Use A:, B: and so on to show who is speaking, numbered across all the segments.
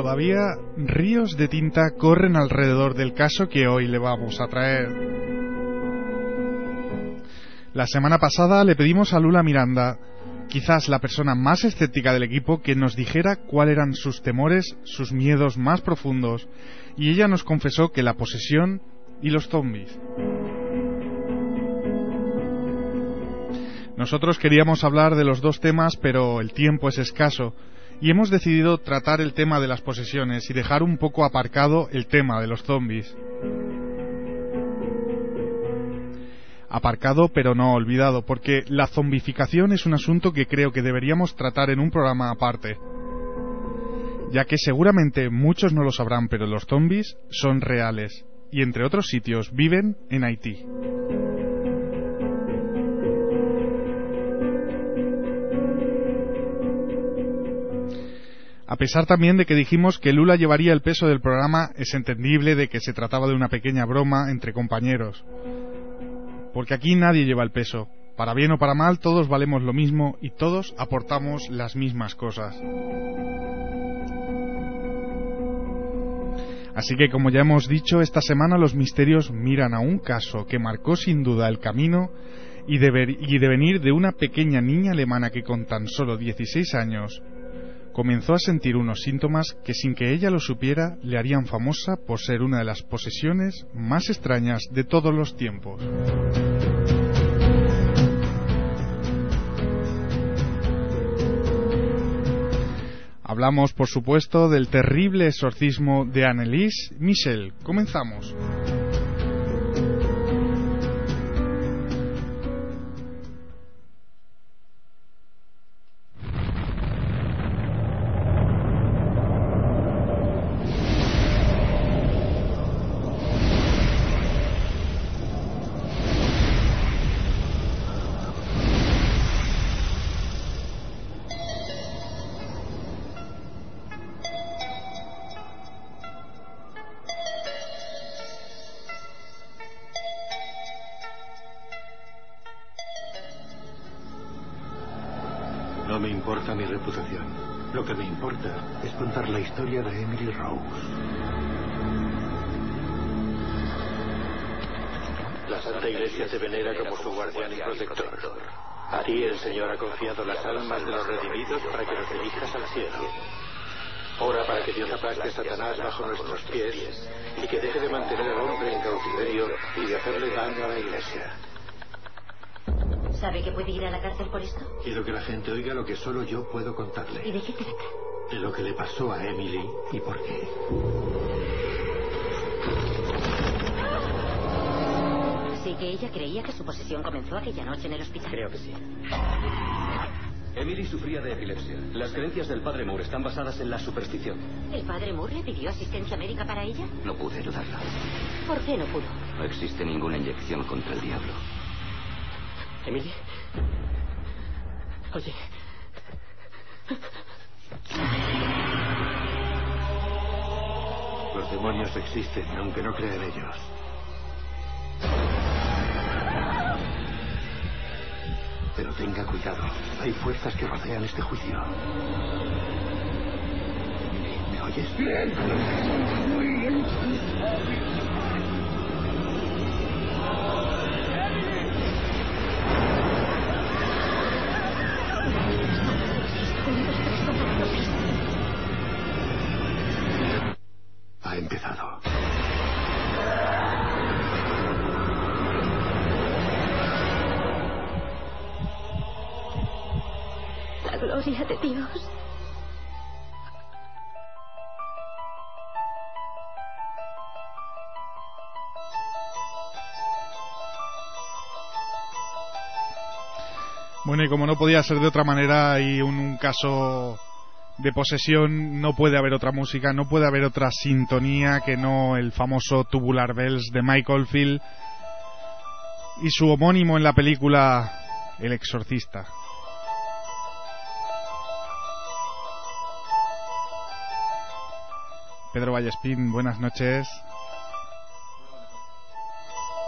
A: todavía ríos de tinta corren alrededor del caso que hoy le vamos a traer. La semana pasada le pedimos a Lula Miranda, quizás la persona más escéptica del equipo, que nos dijera cuáles eran sus temores, sus miedos más profundos, y ella nos confesó que la posesión y los zombies. Nosotros queríamos hablar de los dos temas, pero el tiempo es escaso, y hemos decidido tratar el tema de las posesiones y dejar un poco aparcado el tema de los zombies. Aparcado pero no olvidado, porque la zombificación es un asunto que creo que deberíamos tratar en un programa aparte, ya que seguramente muchos no lo sabrán, pero los zombies son reales, y entre otros sitios viven en Haití. A pesar también de que dijimos que Lula llevaría el peso del programa, es entendible de que se trataba de una pequeña broma entre compañeros. Porque aquí nadie lleva el peso. Para bien o para mal, todos valemos lo mismo y todos aportamos las mismas cosas. Así que, como ya hemos dicho, esta semana los misterios miran a un caso que marcó sin duda el camino y de venir de una pequeña niña alemana que con tan solo 16 años comenzó a sentir unos síntomas que, sin que ella lo supiera, le harían famosa por ser una de las posesiones más extrañas de todos los tiempos. Hablamos, por supuesto, del terrible exorcismo de Anneliese Michel. Comenzamos.
B: No me importa mi reputación. Lo que me importa es contar la historia de Emily Rose. La Santa Iglesia te venera como su guardián y protector. A ti el Señor ha confiado las almas de los redimidos para que los dirijas al cielo. Ora para que Dios aplaste a Satanás bajo nuestros pies y que deje de mantener al hombre en cautiverio y de hacerle daño a la Iglesia.
C: ¿Sabe que puede ir a la cárcel por esto?
B: Quiero que la gente oiga lo que solo yo puedo contarle.
C: ¿Y de qué trata?
B: De lo que le pasó a Emily y por qué.
C: Así que ella creía que su posesión comenzó aquella noche en el hospital.
D: Creo que sí. Emily sufría de epilepsia. Las creencias del padre Moore están basadas en la superstición.
C: ¿El padre Moore le pidió asistencia médica para ella?
D: No pude ayudarla.
C: ¿Por qué no pudo?
D: No existe ninguna inyección contra el diablo. ¿Emily? Oye.
B: Los demonios existen, aunque no crea en ellos. Pero tenga cuidado. Hay fuerzas que rodean este juicio. ¿Me oyes? Ha empezado.
C: La gloria de Dios.
A: Bueno, y como no podía ser de otra manera, y un caso de posesión, no puede haber otra música, no puede haber otra sintonía que no el famoso Tubular Bells de Mike Oldfield y su homónimo en la película El Exorcista. Pedro Vallespín, buenas noches.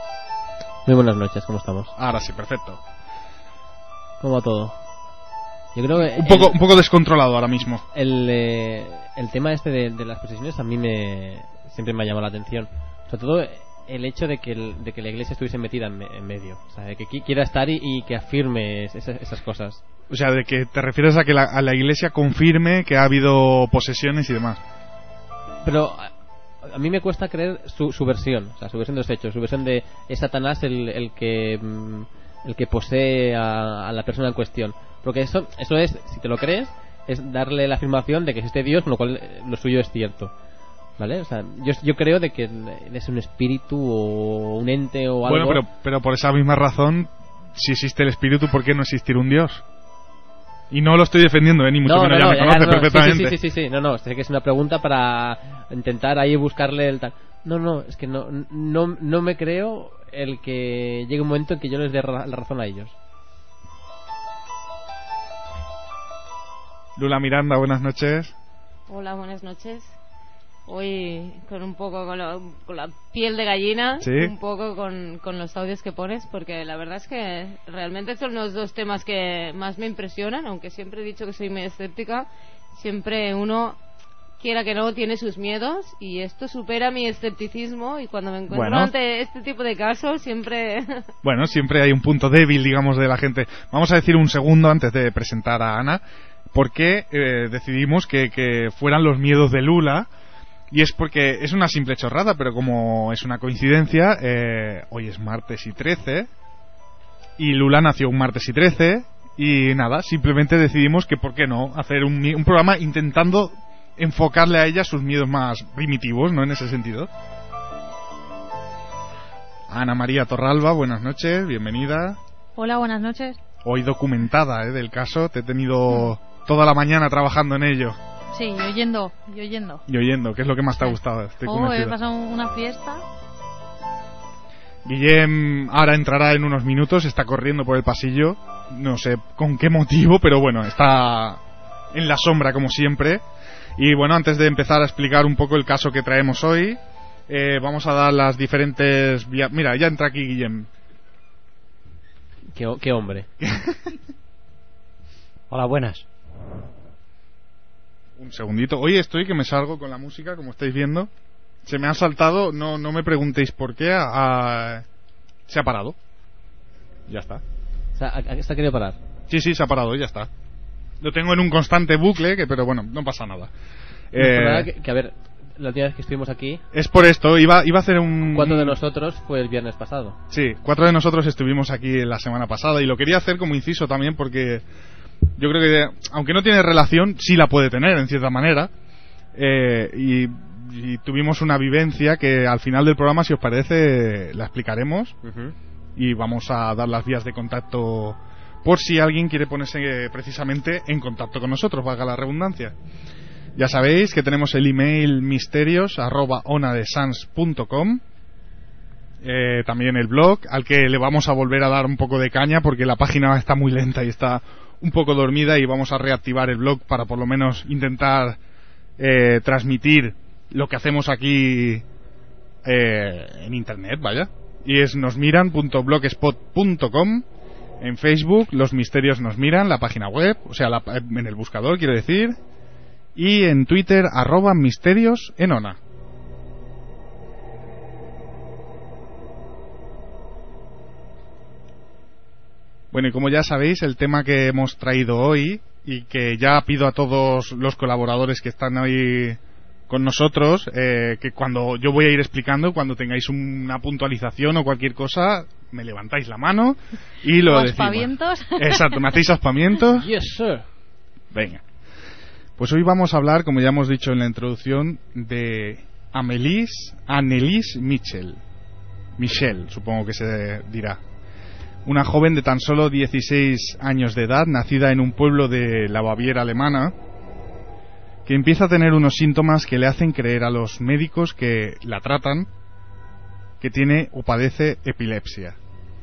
E: Muy buenas noches, ¿cómo estamos?
A: Ahora sí, perfecto.
E: ¿Cómo va todo? Yo creo que
A: un poco descontrolado ahora mismo.
E: El tema este de las posesiones a mí siempre me ha llamado la atención. Sobre todo el hecho de que la iglesia estuviese metida en medio. O sea, de que quiera estar y que afirme esas cosas.
A: O sea, de que te refieres a que a la iglesia confirme que ha habido posesiones y demás.
E: Pero a mí me cuesta creer su versión. O sea, su versión de los hechos. Su versión de es Satanás el que posee a la persona en cuestión. Porque eso es, si te lo crees, es darle la afirmación de que existe Dios, con lo cual lo suyo es cierto, ¿vale? O sea, yo creo de que es un espíritu o un ente o algo.
A: Bueno, pero por esa misma razón, si existe el espíritu, ¿por qué no existir un Dios? Y no lo estoy defendiendo, ni mucho menos, ya me conoce perfectamente.
E: Sí, no, sé que es una pregunta para intentar ahí buscarle el tal. No, es que no me creo el que llegue un momento en que yo les dé la razón a ellos.
A: Lula Miranda, buenas noches.
F: Hola, buenas noches. Hoy con un poco con la piel de gallina,
A: ¿Sí?
F: Un poco con los audios que pones, porque la verdad es que realmente son los dos temas que más me impresionan, aunque siempre he dicho que soy muy escéptica. Siempre uno, quiera que no, tiene sus miedos, y esto supera mi escepticismo, y cuando me encuentro ante este tipo de casos siempre...
A: Bueno, siempre hay un punto débil, digamos, de la gente. Vamos a decir un segundo antes de presentar a Ana por qué decidimos que fueran los miedos de Lula. Y es porque es una simple chorrada, pero como es una coincidencia, hoy es martes y 13, y Lula nació un martes y 13, y nada, simplemente decidimos que por qué no hacer un programa intentando enfocarle a ella sus miedos más primitivos, ¿no? En ese sentido. Ana María Torralba, buenas noches, bienvenida.
G: Hola, buenas noches.
A: Hoy documentada del caso, te he tenido toda la mañana trabajando en ello.
G: Sí, y oyendo.
A: Y oyendo, ¿qué es lo que más te ha gustado? Estoy convencido.
G: He pasado una fiesta.
A: Guillem ahora entrará en unos minutos, está corriendo por el pasillo, no sé con qué motivo, pero bueno, está en la sombra como siempre. Y bueno, antes de empezar a explicar un poco el caso que traemos hoy, vamos a dar las diferentes vías. Mira, ya entra aquí Guillem.
E: Qué hombre.
H: Hola, buenas.
A: Un segundito. Hoy estoy que me salgo con la música, como estáis viendo. Se me ha saltado, no me preguntéis por qué, se ha parado. Ya está.
E: O sea, ¿se ha querido parar?
A: Sí, se ha parado, ya está. Lo tengo en un constante bucle, pero bueno, no pasa nada.
E: Que a ver, la última vez que estuvimos aquí...
A: Es por esto, iba a hacer un...
E: 4 de nosotros fue el viernes pasado.
A: Sí, 4 de nosotros estuvimos aquí la semana pasada, y lo quería hacer como inciso también porque... Yo creo que, aunque no tiene relación, sí la puede tener, en cierta manera. Y tuvimos una vivencia que al final del programa, si os parece, la explicaremos. Y vamos a dar las vías de contacto por si alguien quiere ponerse precisamente en contacto con nosotros, valga la redundancia. Ya sabéis que tenemos el email misterios@onadesans.com. También el blog, al que le vamos a volver a dar un poco de caña porque la página está muy lenta y está un poco dormida, y vamos a reactivar el blog para por lo menos intentar transmitir lo que hacemos aquí en internet, vaya. Y es nosmiran.blogspot.com. En Facebook, Los Misterios Nos Miran, la página web, o sea, en el buscador, quiero decir. Y en Twitter, @misteriosenona. Bueno, y como ya sabéis, el tema que hemos traído hoy, y que ya pido a todos los colaboradores que están hoy con nosotros, que cuando yo voy a ir explicando, cuando tengáis una puntualización o cualquier cosa, me levantáis la mano y lo decimos.
G: ¿Aspavientos?
A: Exacto, ¿me hacéis aspavientos?
E: Yes, sir.
A: Venga. Pues hoy vamos a hablar, como ya hemos dicho en la introducción, de Anneliese Michel. Michel, supongo que se dirá. Una joven de tan solo 16 años de edad, nacida en un pueblo de la Baviera alemana, que empieza a tener unos síntomas que le hacen creer a los médicos que la tratan que tiene o padece epilepsia.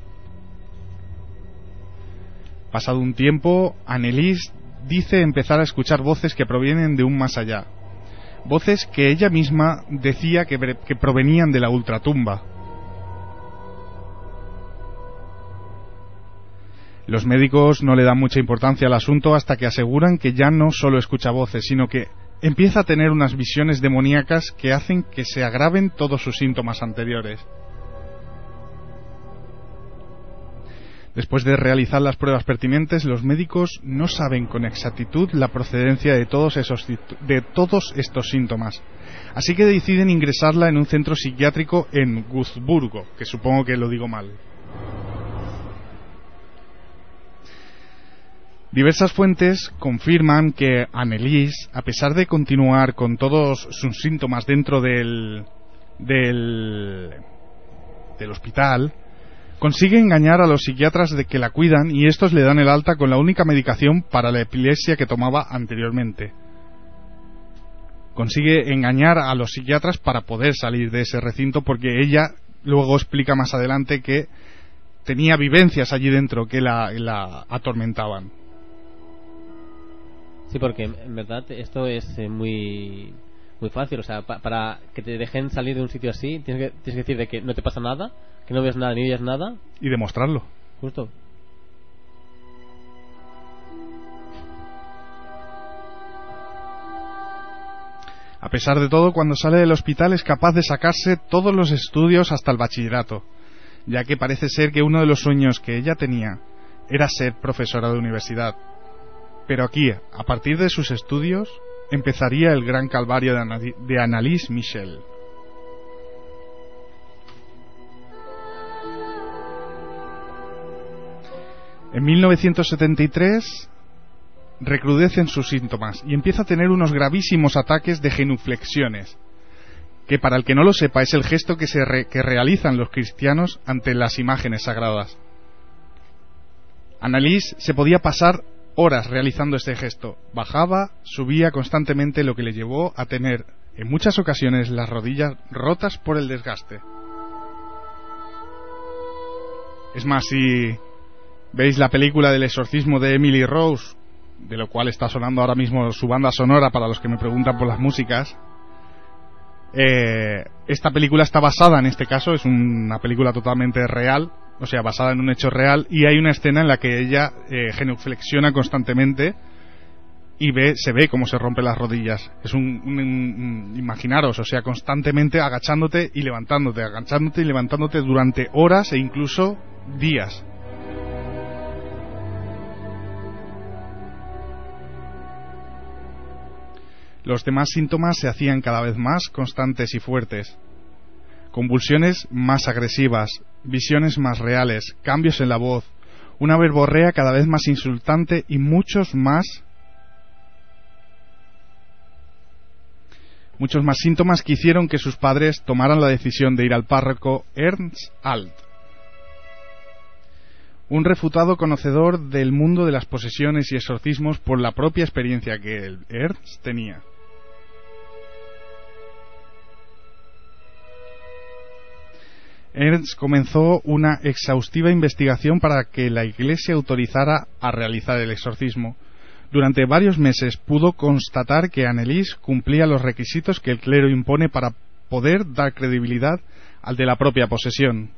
A: Pasado un tiempo, Anneliese dice empezar a escuchar voces que provienen de un más allá. Voces que ella misma decía que provenían de la ultratumba. Los médicos no le dan mucha importancia al asunto hasta que aseguran que ya no solo escucha voces, sino que empieza a tener unas visiones demoníacas que hacen que se agraven todos sus síntomas anteriores. Después de realizar las pruebas pertinentes, los médicos no saben con exactitud la procedencia de todos estos síntomas. Así que deciden ingresarla en un centro psiquiátrico en Würzburgo, que supongo que lo digo mal. Diversas fuentes confirman que Anneliese, a pesar de continuar con todos sus síntomas dentro del hospital, consigue engañar a los psiquiatras de que la cuidan y estos le dan el alta con la única medicación para la epilepsia que tomaba anteriormente. Consigue engañar a los psiquiatras para poder salir de ese recinto, porque ella luego explica más adelante que tenía vivencias allí dentro que la atormentaban.
E: Sí, porque en verdad esto es muy fácil. O sea, para que te dejen salir de un sitio así, tienes que decir de que no te pasa nada, que no ves nada ni oyes nada.
A: Y demostrarlo.
E: Justo.
A: A pesar de todo, cuando sale del hospital es capaz de sacarse todos los estudios hasta el bachillerato, ya que parece ser que uno de los sueños que ella tenía era ser profesora de universidad. Pero aquí, a partir de sus estudios, empezaría el gran calvario de Anneliese Michel. En 1973 recrudecen sus síntomas y empieza a tener unos gravísimos ataques de genuflexiones, que para el que no lo sepa es el gesto que realizan los cristianos ante las imágenes sagradas. Anneliese se podía pasar horas realizando este gesto. Bajaba, subía constantemente, lo que le llevó a tener en muchas ocasiones las rodillas rotas por el desgaste. Es más, si veis la película del exorcismo de Emily Rose, de lo cual está sonando ahora mismo su banda sonora para los que me preguntan por las músicas, esta película está basada, en este caso, es una película totalmente real, o sea, basada en un hecho real, y hay una escena en la que ella genuflexiona constantemente y se ve cómo se rompe las rodillas. Es imaginaros, o sea, constantemente agachándote y levantándote durante horas e incluso días. Los demás síntomas se hacían cada vez más constantes y fuertes. Convulsiones más agresivas, visiones más reales, cambios en la voz, una verborrea cada vez más insultante y muchos más síntomas que hicieron que sus padres tomaran la decisión de ir al párroco Ernst Alt, un refutado conocedor del mundo de las posesiones y exorcismos por la propia experiencia que Ernst tenía. Ernst comenzó una exhaustiva investigación para que la Iglesia autorizara a realizar el exorcismo. Durante varios meses pudo constatar que Anneliese cumplía los requisitos que el clero impone para poder dar credibilidad al de la propia posesión.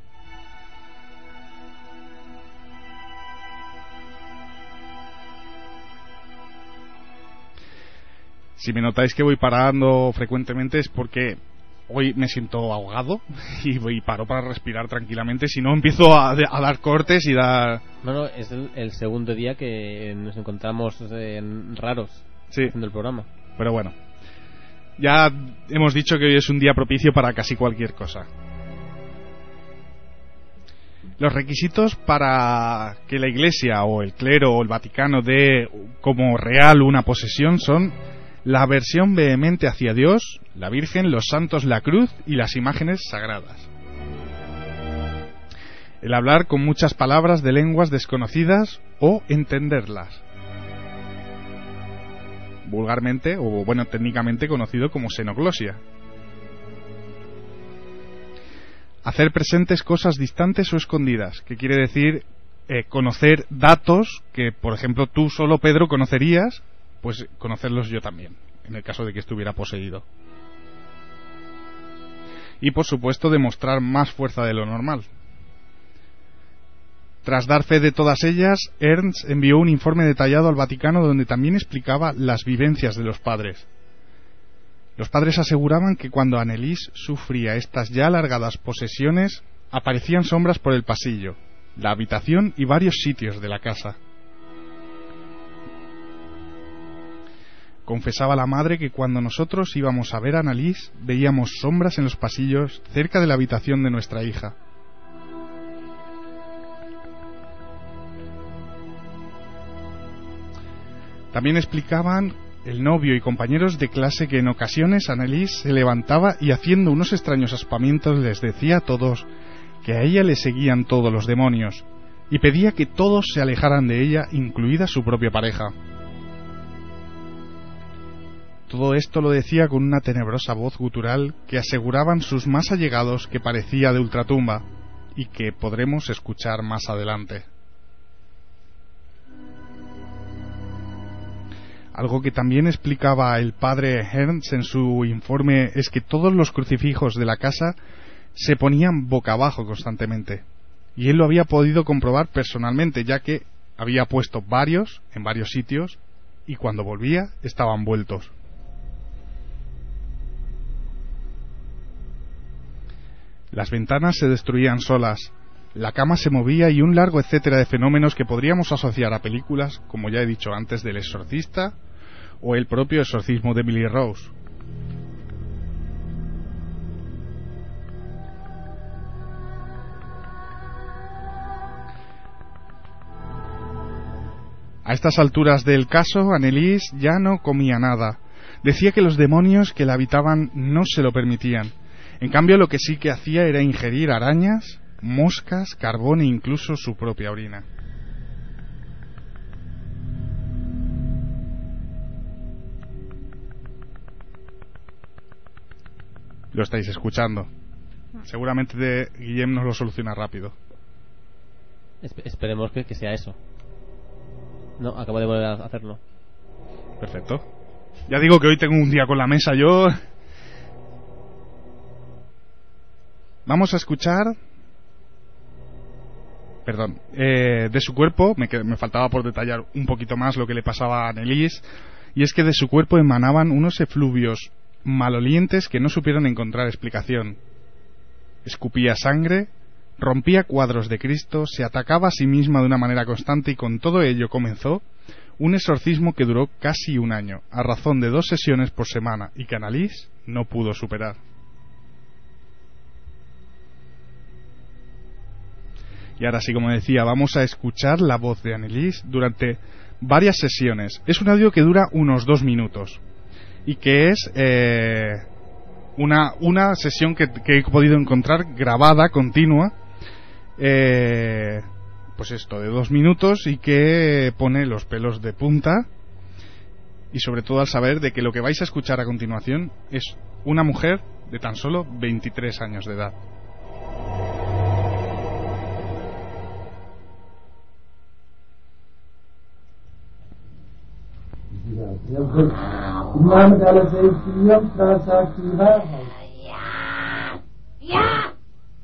A: Si me notáis que voy parando frecuentemente es porque hoy me siento ahogado y paro para respirar tranquilamente, si no empiezo a dar cortes y dar...
E: No, es el segundo día que nos encontramos raros haciendo el programa.
A: Pero bueno, ya hemos dicho que hoy es un día propicio para casi cualquier cosa. Los requisitos para que la Iglesia o el clero o el Vaticano dé como real una posesión son la aversión vehemente hacia Dios, la Virgen, los santos, la cruz y las imágenes sagradas. El hablar con muchas palabras de lenguas desconocidas o entenderlas. Vulgarmente, o bueno, técnicamente conocido como xenoglosia. Hacer presentes cosas distantes o escondidas, que quiere decir conocer datos que, por ejemplo, tú solo, Pedro, conocerías, pues conocerlos yo también, en el caso de que estuviera poseído. Y por supuesto demostrar más fuerza de lo normal. Tras dar fe de todas ellas, Ernst envió un informe detallado al Vaticano donde también explicaba las vivencias de los padres. Los padres aseguraban que cuando Anneliese sufría estas ya alargadas posesiones, aparecían sombras por el pasillo, la habitación y varios sitios de la casa. Confesaba la madre que cuando nosotros íbamos a ver a Anneliese, veíamos sombras en los pasillos cerca de la habitación de nuestra hija. También explicaban el novio y compañeros de clase que en ocasiones Anneliese se levantaba y haciendo unos extraños aspamientos les decía a todos que a ella le seguían todos los demonios y pedía que todos se alejaran de ella, incluida su propia pareja. Todo esto lo decía con una tenebrosa voz gutural que aseguraban sus más allegados que parecía de ultratumba y que podremos escuchar más adelante. Algo que también explicaba el padre Ernst en su informe es que todos los crucifijos de la casa se ponían boca abajo constantemente, y él lo había podido comprobar personalmente, ya que había puesto varios en varios sitios y cuando volvía estaban vueltos. Las ventanas se destruían solas, la cama se movía y un largo etcétera de fenómenos que podríamos asociar a películas, como ya he dicho antes, del Exorcista o el propio exorcismo de Emily Rose. A estas alturas del caso, Anneliese ya no comía nada. Decía que los demonios que la habitaban no se lo permitían. En cambio, lo que sí que hacía era ingerir arañas, moscas, carbón e incluso su propia orina. Lo estáis escuchando. Seguramente Guillem nos lo soluciona rápido.
E: Esperemos que sea eso. No, acabo de volver a hacerlo.
A: Perfecto. Ya digo que hoy tengo un día con la mesa yo. Vamos a escuchar... Perdón. De su cuerpo, me faltaba por detallar un poquito más lo que le pasaba a Anneliese, y es que de su cuerpo emanaban unos efluvios malolientes que no supieron encontrar explicación. Escupía sangre, rompía cuadros de Cristo, se atacaba a sí misma de una manera constante y con todo ello comenzó un exorcismo que duró casi un año, a razón de 2 sesiones por semana y que Anneliese no pudo superar. Y ahora sí, como decía, vamos a escuchar la voz de Anneliese durante varias sesiones. Es un audio que dura unos 2 minutos y que es una sesión que he podido encontrar grabada, continua, pues esto, de 2 minutos y que pone los pelos de punta, y sobre todo al saber de que lo que vais a escuchar a continuación es una mujer de tan solo 23 años de edad.
H: Im Namen aller Seligen Jungfrau sagt die Wahrheit.
I: Ja!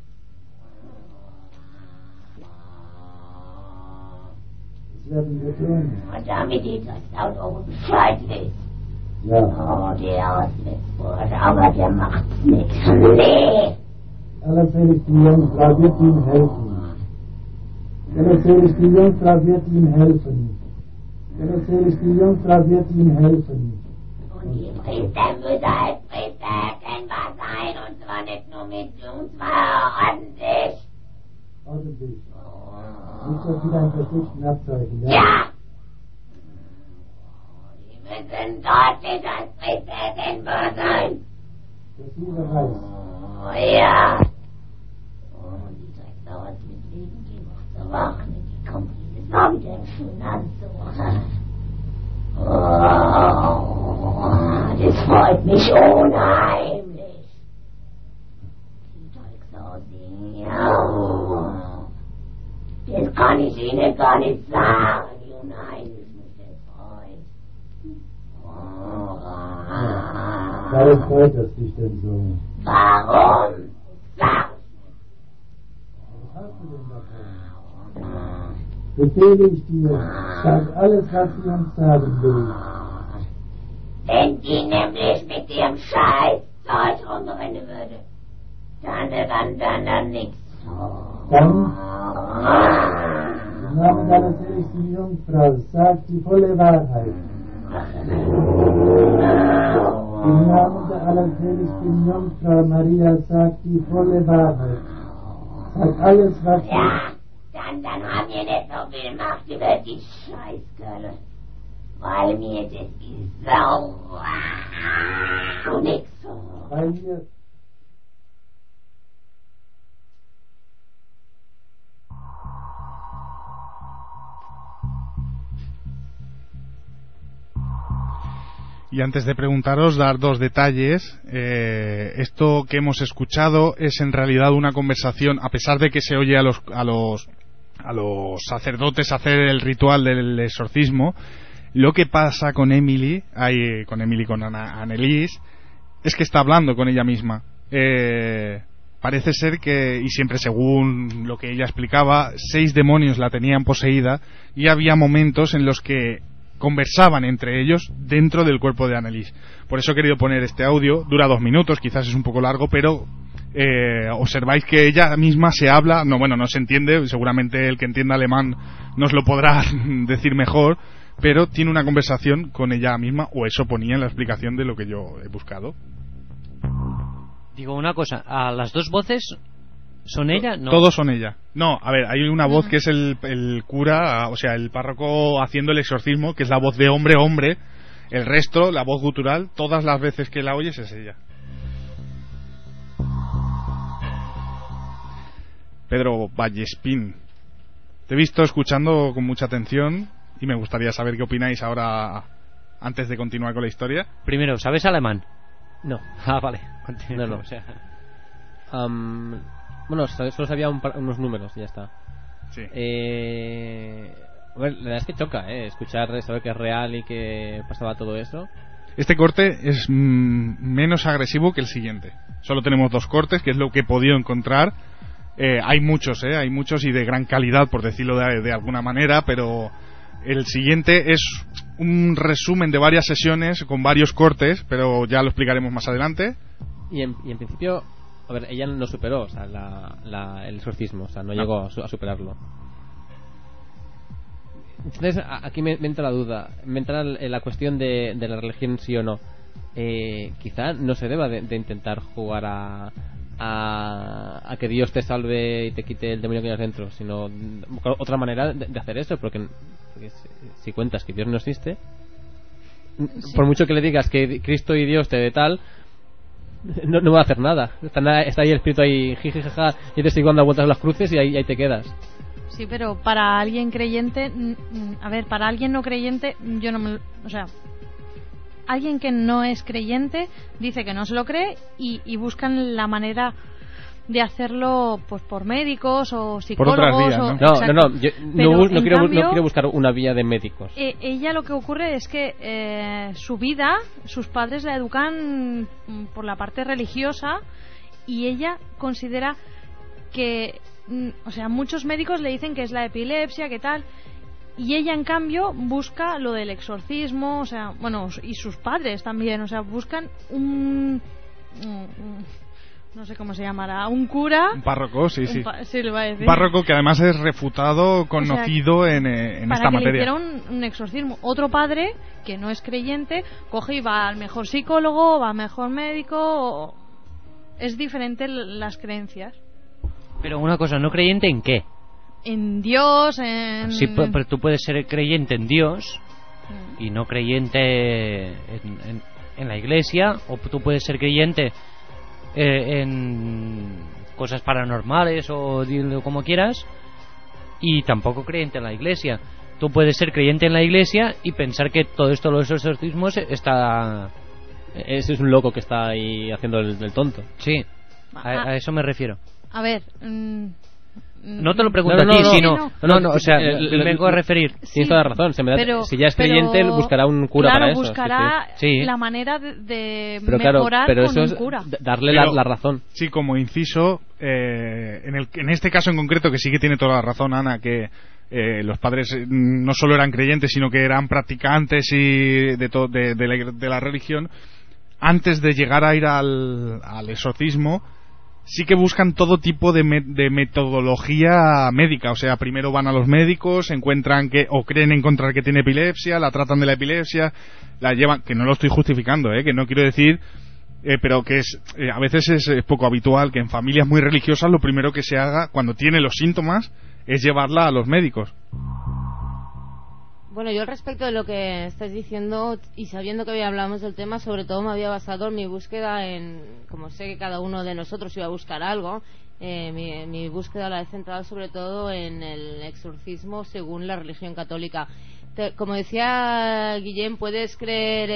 H: Das werden wir tun.
I: Und damit die das laut auch Bescheid ist.
H: Ja.
I: Oh, der Auswärtsburg, aber der macht's nix. Nee!
H: Allerseligste Jungfrau wird ihm helfen. Allerseligste Jungfrau wird ihm helfen. Allerseligste Jungfrau wird ihm helfen.
I: Und die Priester müssen als Priester erkennbar sein, und zwar nicht nur mit uns, zwar ordentlich.
H: Ordentlich. Nicht so viel ein versuchten Abzeichen, ja?
I: Ja! Die müssen deutlich als Priester erkennbar sein.
H: Das jeder weiß.
I: Oh, ja. Oh, die Drecksauer mit Leben, die macht so wach, die kommt jedes Mal wieder im schönen Anzug. Oh, das freut mich unheimlich. Die Drecksau singen, ja. Das kann ich Ihnen gar nicht sagen, wie unheimlich mich das freut.
H: Warum freut es dich denn so?
I: Warum? Sag!
H: Was hast du denn davon? befehle ich dir, sag alles, was sie uns sagen will.
I: Wenn die nämlich mit ihrem Scheiß Zeug rumrennen würde, dann nix.
H: Dann, im Namen deiner seligen Jungfrau, sagt die volle Wahrheit. Im Namen der allerseligsten Jungfrau Maria, sagt die volle Wahrheit. Sag alles, was
I: Ja, dann haben wir nicht so viel Macht über die Scheißkerle. Weil mir das ist so nix.
H: weil wir
A: Y antes de preguntaros, dar dos detalles. Esto que hemos escuchado es en realidad una conversación, a pesar de que se oye a los sacerdotes hacer el ritual del exorcismo. Lo que pasa con Emily, con Anneliese, es que está hablando con ella misma. Parece ser que, y siempre según lo que ella explicaba, 6 demonios la tenían poseída y había momentos en los que conversaban entre ellos dentro del cuerpo de Anneliese. Por eso he querido poner este audio. Dura 2 minutos, quizás es un poco largo, pero observáis que ella misma se habla. No se entiende, seguramente el que entienda alemán nos lo podrá decir mejor, pero tiene una conversación con ella misma, o eso ponía en la explicación de lo que yo he buscado.
J: Digo una cosa, ¿a las 2 voces son ella? No.
A: Todos son ella. No, a ver, hay una voz que es el cura, o sea, el párroco haciendo el exorcismo, que es la voz de hombre. El resto, la voz gutural, todas las veces que la oyes es ella. Pedro Vallespín, te he visto escuchando con mucha atención y me gustaría saber qué opináis ahora, antes de continuar con la historia.
J: Primero, ¿sabes alemán?
E: No.
J: Ah, vale.
E: No.
J: O sea...
E: Bueno, solo sabía unos números y ya está.
A: Sí.
E: A ver, la verdad es que choca, escuchar, saber que es real y que pasaba todo eso.
A: Este corte es menos agresivo que el siguiente. Solo tenemos 2 cortes, que es lo que he podido encontrar. Hay muchos y de gran calidad, por decirlo de alguna manera, pero el siguiente es un resumen de varias sesiones con varios cortes, pero ya lo explicaremos más adelante.
E: Y en principio, a ver, ella no superó, o sea, el exorcismo, o sea, no llegó a superarlo. Entonces, aquí me entra la duda, me entra la cuestión de la religión sí o no. Quizá no se deba de intentar jugar a que Dios te salve y te quite el demonio que llevas dentro, sino otra manera de hacer eso, porque si cuentas que Dios no existe, sí, por mucho que le digas que Cristo y Dios te de tal, no va a hacer nada. Está ahí el espíritu ahí, jijijaja, y te sigue dando vueltas a las cruces y ahí te quedas.
G: Sí, pero para alguien creyente, a ver, para alguien no creyente, yo no me, o sea, alguien que no es creyente dice que no se lo cree y buscan la manera de hacerlo, pues por médicos o psicólogos.
A: Por otras vías,
E: ¿no? Yo no quiero buscar una vía de médicos.
G: Ella, lo que ocurre es que su vida, sus padres la educan por la parte religiosa y ella considera que, o sea, muchos médicos le dicen que es la epilepsia, que tal, y ella en cambio busca lo del exorcismo, o sea, bueno, y sus padres también, o sea, buscan no sé cómo se llamará, un cura,
A: un párroco, sí,
G: le va a decir.
A: Un párroco que además es refutado, conocido, o sea, en esta materia. Para que le
G: hiciera un exorcismo. Otro padre que no es creyente coge y va al mejor psicólogo, va al mejor médico. Es diferente las creencias.
J: Pero una cosa, ¿no creyente en qué?
G: En Dios, en...
J: Sí, pero tú puedes ser creyente en Dios y no creyente en la iglesia, o tú puedes ser creyente en cosas paranormales o dilo como quieras y tampoco creyente en la iglesia. Tú puedes ser creyente en la iglesia y pensar que todo esto, los exorcismos, está...
E: Ese es un loco que está ahí haciendo el tonto.
J: Sí, a eso me refiero.
G: A ver...
J: No te lo pregunto a ti, sino... No, o sea, me vengo a referir.
E: Tienes toda la razón. Si ya es creyente, buscará un cura para eso.
G: Buscará
E: sí.
G: la manera de
E: pero
G: mejorar
E: pero
G: con
E: eso
G: un cura.
E: Darle la razón.
A: Sí, como inciso, en este caso en concreto, que sí que tiene toda la razón Ana, que los padres no solo eran creyentes, sino que eran practicantes y de la religión, antes de llegar a ir al exorcismo, sí que buscan todo tipo de metodología médica. O sea, primero van a los médicos, encuentran o creen encontrar que tiene epilepsia, la tratan de la epilepsia, la llevan, que no lo estoy justificando, que no quiero decir, pero que a veces es poco habitual que en familias muy religiosas lo primero que se haga cuando tiene los síntomas es llevarla a los médicos.
F: Bueno, yo al respecto de lo que estás diciendo y sabiendo que hoy hablamos del tema, sobre todo me había basado en mi búsqueda como sé que cada uno de nosotros iba a buscar algo, mi búsqueda la he centrado sobre todo en el exorcismo según la religión católica. Como decía Guillem, puedes creer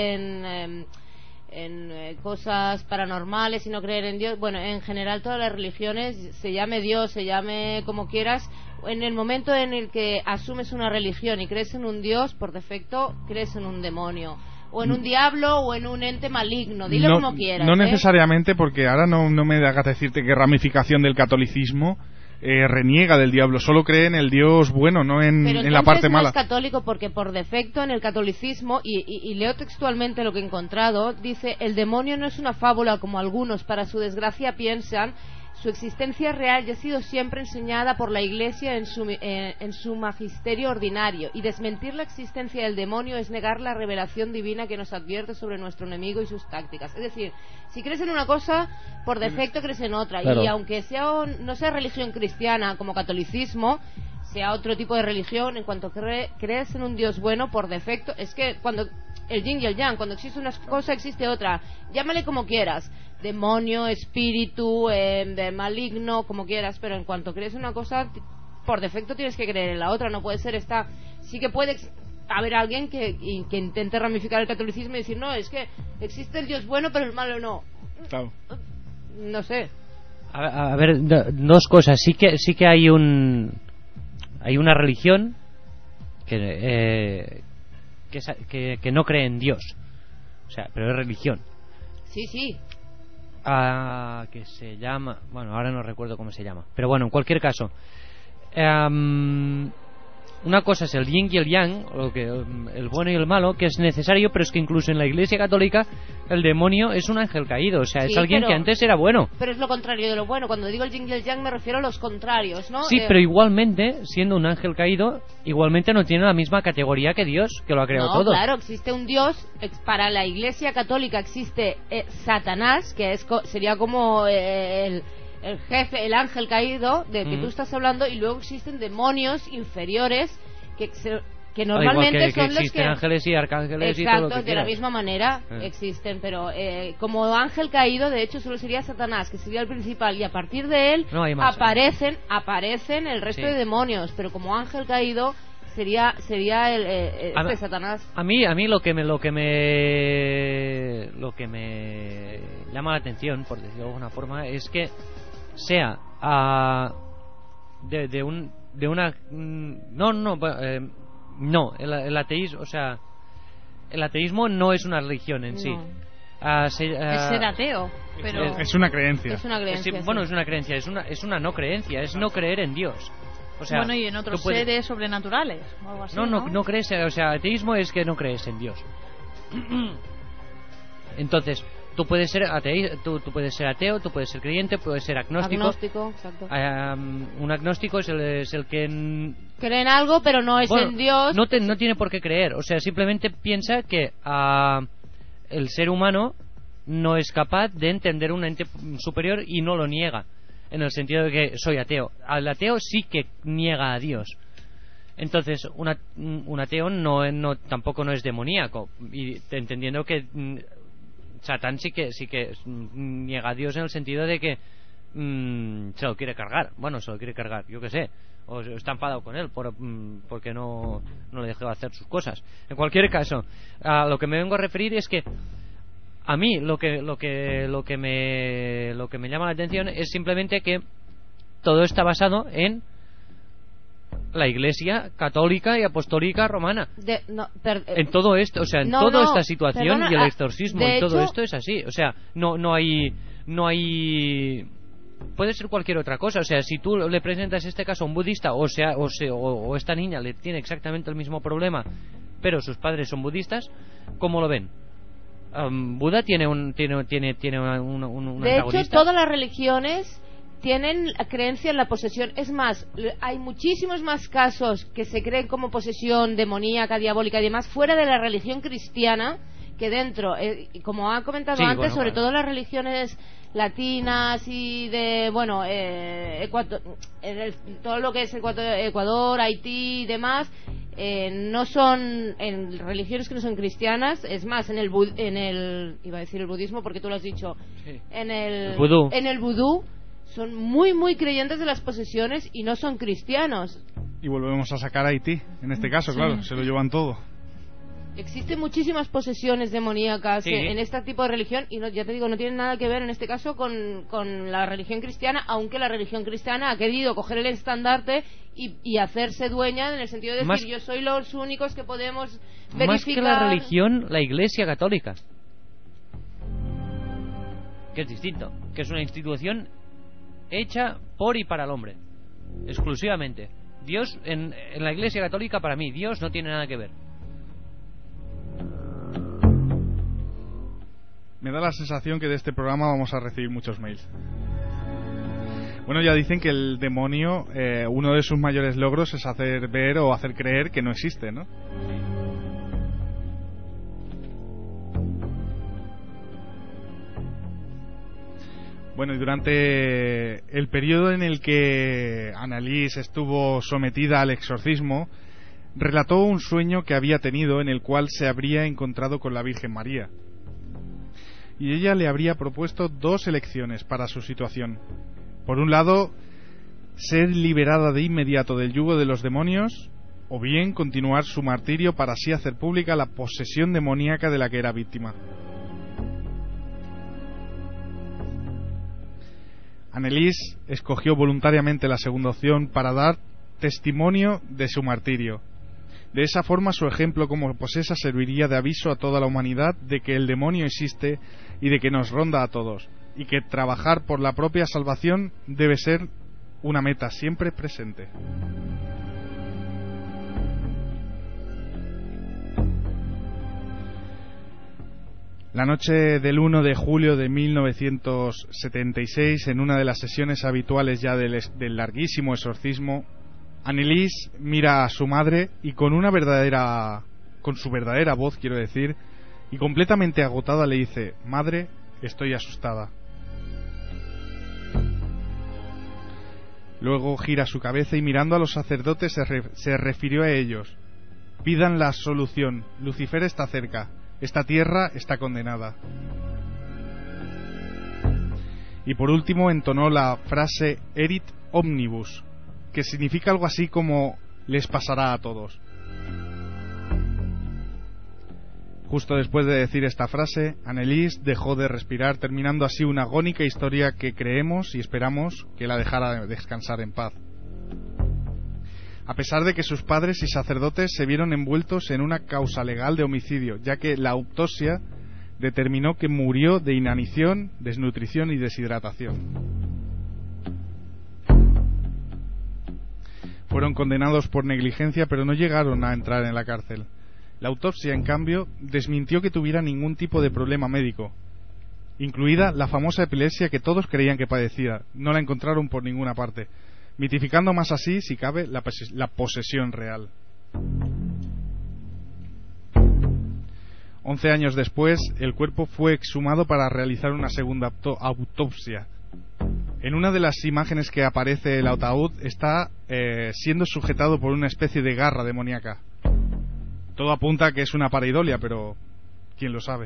F: en cosas paranormales y no creer en Dios. Bueno, en general todas las religiones, se llame Dios, se llame como quieras, en el momento en el que asumes una religión y crees en un Dios, por defecto crees en un demonio, o en un diablo, o en un ente maligno, dile como quieras.
A: No necesariamente, porque ahora no me hagas decirte qué ramificación del catolicismo reniega del diablo, solo cree en el Dios bueno, no en la parte mala.
F: No es católico porque por defecto en el catolicismo, y leo textualmente lo que he encontrado, dice: el demonio no es una fábula como algunos, para su desgracia, piensan. Su existencia real ya ha sido siempre enseñada por la Iglesia en su magisterio ordinario, y desmentir la existencia del demonio es negar la revelación divina que nos advierte sobre nuestro enemigo y sus tácticas. Es decir, si crees en una cosa, por defecto crees en otra. Claro. Y aunque no sea religión cristiana como catolicismo, sea otro tipo de religión, en cuanto crees en un Dios bueno, por defecto, es que cuando el yin y el yang, cuando existe una cosa existe otra, llámale como quieras, demonio, espíritu, de maligno, como quieras, pero en cuanto crees una cosa, por defecto tienes que creer en la otra. No puede ser esta. Sí que puede haber alguien que intente ramificar el catolicismo y decir: no, es que existe el Dios bueno pero el malo no.
A: Claro.
F: No sé.
J: A ver, dos cosas. Sí que hay una religión que no cree en Dios, o sea, pero es religión.
F: Sí.
J: Que se llama, bueno, ahora no recuerdo cómo se llama, pero bueno, en cualquier caso, una cosa es el yin y el yang, el bueno y el malo, que es necesario, pero es que incluso en la Iglesia Católica el demonio es un ángel caído, o sea, sí, es alguien que antes era bueno.
F: Pero es lo contrario de lo bueno. Cuando digo el yin y el yang me refiero a los contrarios, ¿no?
J: Sí, pero igualmente, siendo un ángel caído, igualmente no tiene la misma categoría que Dios, que lo ha creado todo.
F: Claro, existe un Dios. Para la Iglesia Católica existe Satanás, que sería como el jefe, el ángel caído del que tú estás hablando, y luego existen demonios inferiores que normalmente son los que
J: existen ángeles y arcángeles.
F: Exacto,
J: y todo lo que
F: de
J: quieras.
F: la misma manera existen, pero como ángel caído, de hecho solo sería Satanás, que sería el principal, y a partir de él
J: no hay más,
F: aparecen el resto de demonios, pero como ángel caído sería Satanás.
J: A mí lo que me llama la atención, por decirlo de alguna forma, es que sea el ateísmo, o sea, el ateísmo no es una religión en sí.
G: Es ser ateo, pero
A: es una creencia.
F: Es una creencia.
J: Bueno, es una creencia, es una no creencia, es no creer en Dios. O sea,
G: bueno, y en otros seres sobrenaturales o algo así.
J: No crees, o sea, ateísmo es que no crees en Dios. Entonces, tú puedes ser ateo, tú puedes ser creyente, puedes ser agnóstico.
F: Exacto.
J: Un agnóstico es el que
F: cree en algo, pero no es en Dios.
J: No tiene por qué creer, o sea, simplemente piensa que el ser humano no es capaz de entender un ente superior y no lo niega, en el sentido de que soy ateo. Al ateo sí que niega a Dios. Entonces, un ateo tampoco no es demoníaco, y entendiendo que Satán sí que niega a Dios en el sentido de que se lo quiere cargar. Bueno, se lo quiere cargar, yo qué sé. O está enfadado con él porque no le dejó hacer sus cosas. En cualquier caso, a lo que me vengo a referir es que a mí lo que me llama la atención es simplemente que todo está basado en la Iglesia católica y apostólica romana. En todo esto, o sea, en toda esta situación, y el exorcismo y todo esto es así. O sea, no hay puede ser cualquier otra cosa. O sea, si tú le presentas este caso a un budista, o esta niña le tiene exactamente el mismo problema, pero sus padres son budistas, ¿cómo lo ven? Buda tiene un
F: de
J: antagonista.
F: hecho, todas las religiones tienen creencia en la posesión. Es más, hay muchísimos más casos que se creen como posesión demoníaca, diabólica y demás fuera de la religión cristiana que dentro. Como ha comentado antes, sobre todo las religiones latinas y de, todo lo que es Ecuador, Haití y demás, no son en religiones que no son cristianas. Es más, iba a decir el budismo porque tú lo has dicho,
J: sí.
F: en el
J: vudú
F: son muy muy creyentes de las posesiones y no son cristianos.
A: Y volvemos a sacar a Haití, en este caso, sí. Claro, se lo llevan todo.
F: Existen muchísimas posesiones demoníacas
J: sí.
F: en este tipo de religión y ya te digo, no tienen nada que ver en este caso con la religión cristiana, aunque la religión cristiana ha querido coger el estandarte y hacerse dueña en el sentido de decir, yo soy los únicos que podemos verificar.
J: Más que la religión, la Iglesia Católica, que es distinto, que es una institución hecha por y para el hombre, exclusivamente. Dios, en la Iglesia Católica, para mí, Dios no tiene nada que ver.
A: Me da la sensación que de este programa vamos a recibir muchos mails. Bueno, ya dicen que el demonio, uno de sus mayores logros es hacer ver o hacer creer que no existe, ¿no? Bueno, y durante el periodo en el que Anneliese estuvo sometida al exorcismo, relató un sueño que había tenido en el cual se habría encontrado con la Virgen María. Y ella le habría propuesto dos elecciones para su situación. Por un lado, ser liberada de inmediato del yugo de los demonios, o bien continuar su martirio para así hacer pública la posesión demoníaca de la que era víctima. Anneliese escogió voluntariamente la segunda opción para dar testimonio de su martirio. De esa forma, su ejemplo como posesa serviría de aviso a toda la humanidad de que el demonio existe y de que nos ronda a todos, y que trabajar por la propia salvación debe ser una meta siempre presente. La noche del 1 de julio de 1976, en una de las sesiones habituales ya del larguísimo exorcismo, Anneliese mira a su madre y con su verdadera voz, quiero decir, y completamente agotada le dice: «Madre, estoy asustada». Luego gira su cabeza y mirando a los sacerdotes se refirió a ellos: «Pidan la solución, Lucifer está cerca, esta tierra está condenada». Y por último entonó la frase «Erit omnibus», que significa algo así como «les pasará a todos». Justo después de decir esta frase, Anneliese dejó de respirar, terminando así una agónica historia que creemos y esperamos que la dejara descansar en paz. A pesar de que sus padres y sacerdotes se vieron envueltos en una causa legal de homicidio, ya que la autopsia determinó que murió de inanición, desnutrición y deshidratación. Fueron condenados por negligencia, pero no llegaron a entrar en la cárcel. La autopsia, en cambio, desmintió que tuviera ningún tipo de problema médico, incluida la famosa epilepsia que todos creían que padecía. No la encontraron por ninguna parte, mitificando más así, si cabe, la posesión real. 11 años después, el cuerpo fue exhumado para realizar una segunda autopsia. En una de las imágenes que aparece el ataúd está siendo sujetado por una especie de garra demoníaca. Todo apunta a que es una pareidolia, pero ¿quién lo sabe?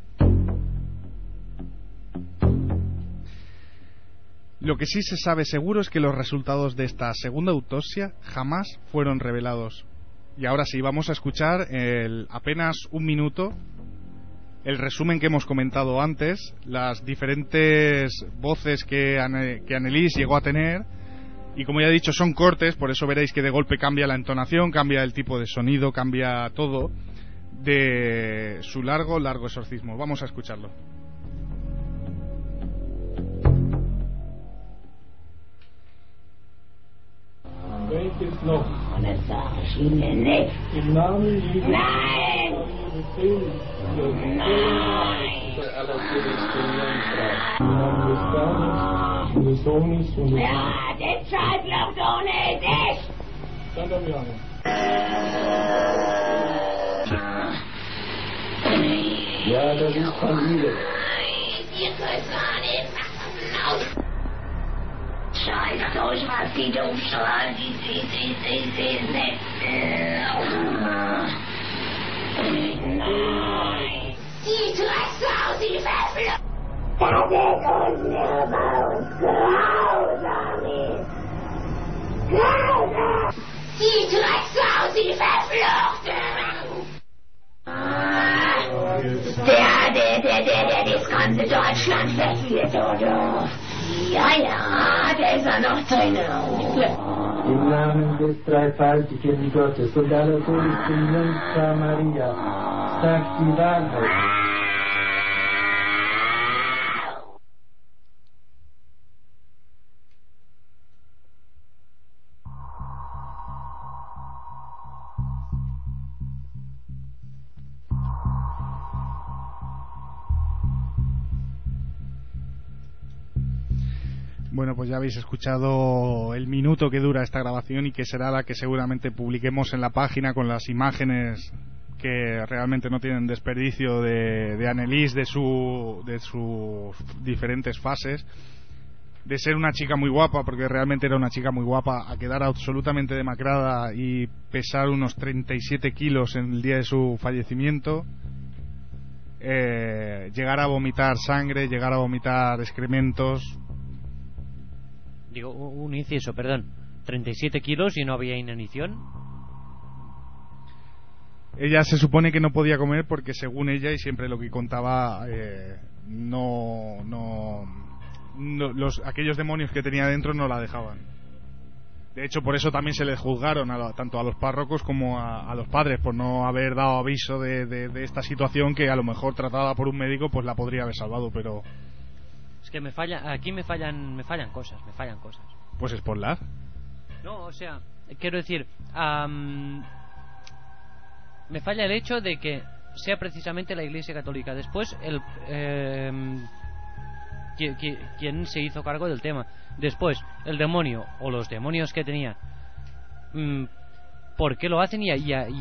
A: Lo que sí se sabe seguro es que los resultados de esta segunda autopsia jamás fueron revelados. Y ahora sí, vamos a escuchar apenas un minuto el resumen que hemos comentado antes, las diferentes voces que Anneliese llegó a tener. Y como ya he dicho, son cortes, por eso veréis que de golpe cambia la entonación, cambia el tipo de sonido, cambia todo de su largo exorcismo. Vamos a escucharlo.
H: Noch.
I: Das sag ich Ihnen nicht.
H: Im Namen Jesu.
I: Nein!
H: Aller Philisterien im Namen des Vaters und des Sohnes und des
I: Ja, den Zeitlauf ohne dich!
H: Santa Maria. Ja, das ist Familie.
I: Ihr könnt gar nicht machen. Scheiß euch, was die Dummschreien, Nein! Die Drecksau, sie verflucht! Das ist unsere uns grausam ist! Grausam! Die Drecksau, sie verflucht! Der das ganze Deutschland verführt, oder? Ja, der ist ja noch drin.
H: Im Namen des dreifaltigen Gottes und aller Todesten Jungfrau Maria, sagt die Wahrheit.
A: Bueno, pues ya habéis escuchado el minuto que dura esta grabación y que será la que seguramente publiquemos en la página con las imágenes que realmente no tienen desperdicio de Annelies, de sus diferentes fases, de ser una chica muy guapa, porque realmente era una chica muy guapa, a quedar absolutamente demacrada y pesar unos 37 kilos en el día de su fallecimiento, llegar a vomitar sangre, llegar a vomitar excrementos.
J: Digo, un inciso, perdón. 37 kilos y no había inanición.
A: Ella se supone que no podía comer porque, según ella, y siempre lo que contaba, aquellos demonios que tenía dentro no la dejaban. De hecho, por eso también se le juzgaron tanto a los párrocos como a los padres, por no haber dado aviso de esta situación que a lo mejor tratada por un médico pues la podría haber salvado, pero...
J: Es que me fallan cosas.
A: Pues es por la...
J: No, o sea, quiero decir, me falla el hecho de que sea precisamente la Iglesia Católica. Después, quien se hizo cargo del tema. Después, el demonio o los demonios que tenía. ¿Por qué lo hacen y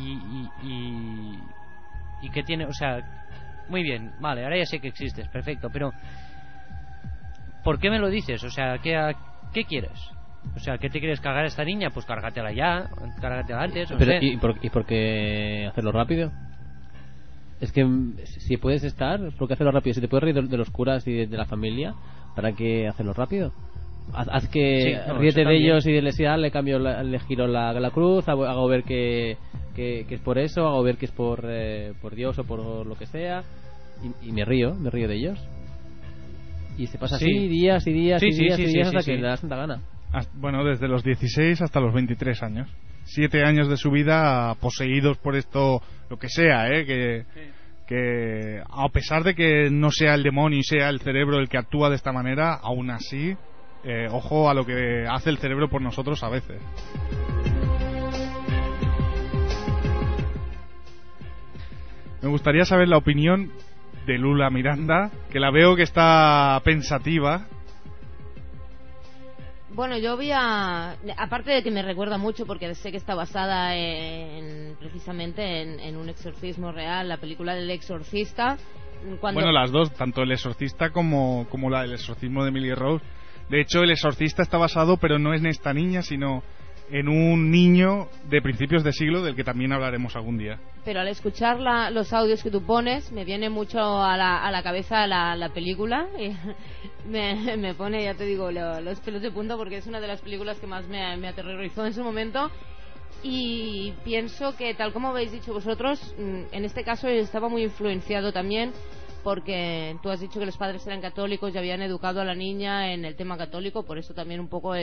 J: qué tiene? O sea, muy bien, vale, ahora ya sé que existes, perfecto, pero ¿por qué me lo dices? O sea, ¿qué quieres? O sea, ¿qué te quieres cargar a esta niña? Pues cárgatela ya, cárgatela antes.
E: Pero, ¿y por qué hacerlo rápido? Es que si puedes estar, ¿por qué hacerlo rápido? Si te puedes reír de los curas y de la familia, ¿para qué hacerlo rápido? Haz que
J: sí,
E: ríete de ellos y de les le cambio, le giro la cruz, hago ver que es por eso, hago ver que es por Dios o por lo que sea, y me río de ellos. Y se pasa así días y días hasta que le das tanta gana.
A: Bueno, desde los 16 hasta los 23 años. 7 años de su vida poseídos por esto, lo que sea, que a pesar de que no sea el demonio y sea el cerebro el que actúa de esta manera, aún así, ojo a lo que hace el cerebro por nosotros a veces. Me gustaría saber la opinión de Lula Miranda, que la veo que está pensativa.
F: Bueno, yo aparte de que me recuerda mucho, porque sé que está basada precisamente en un exorcismo real, la película del exorcista.
A: Bueno, las dos, tanto el exorcista como el exorcismo de Emily Rose. De hecho, el exorcista está basado, pero no en esta niña, sino en un niño de principios de siglo, del que también hablaremos algún día.
F: Pero al escuchar los audios que tú pones, me viene mucho a la cabeza la película y me pone, ya te digo, los pelos de punta, porque es una de las películas que más me aterrorizó en su momento. Y pienso que, tal como habéis dicho vosotros, en este caso estaba muy influenciado también, porque tú has dicho que los padres eran católicos y habían educado a la niña en el tema católico, por eso también un poco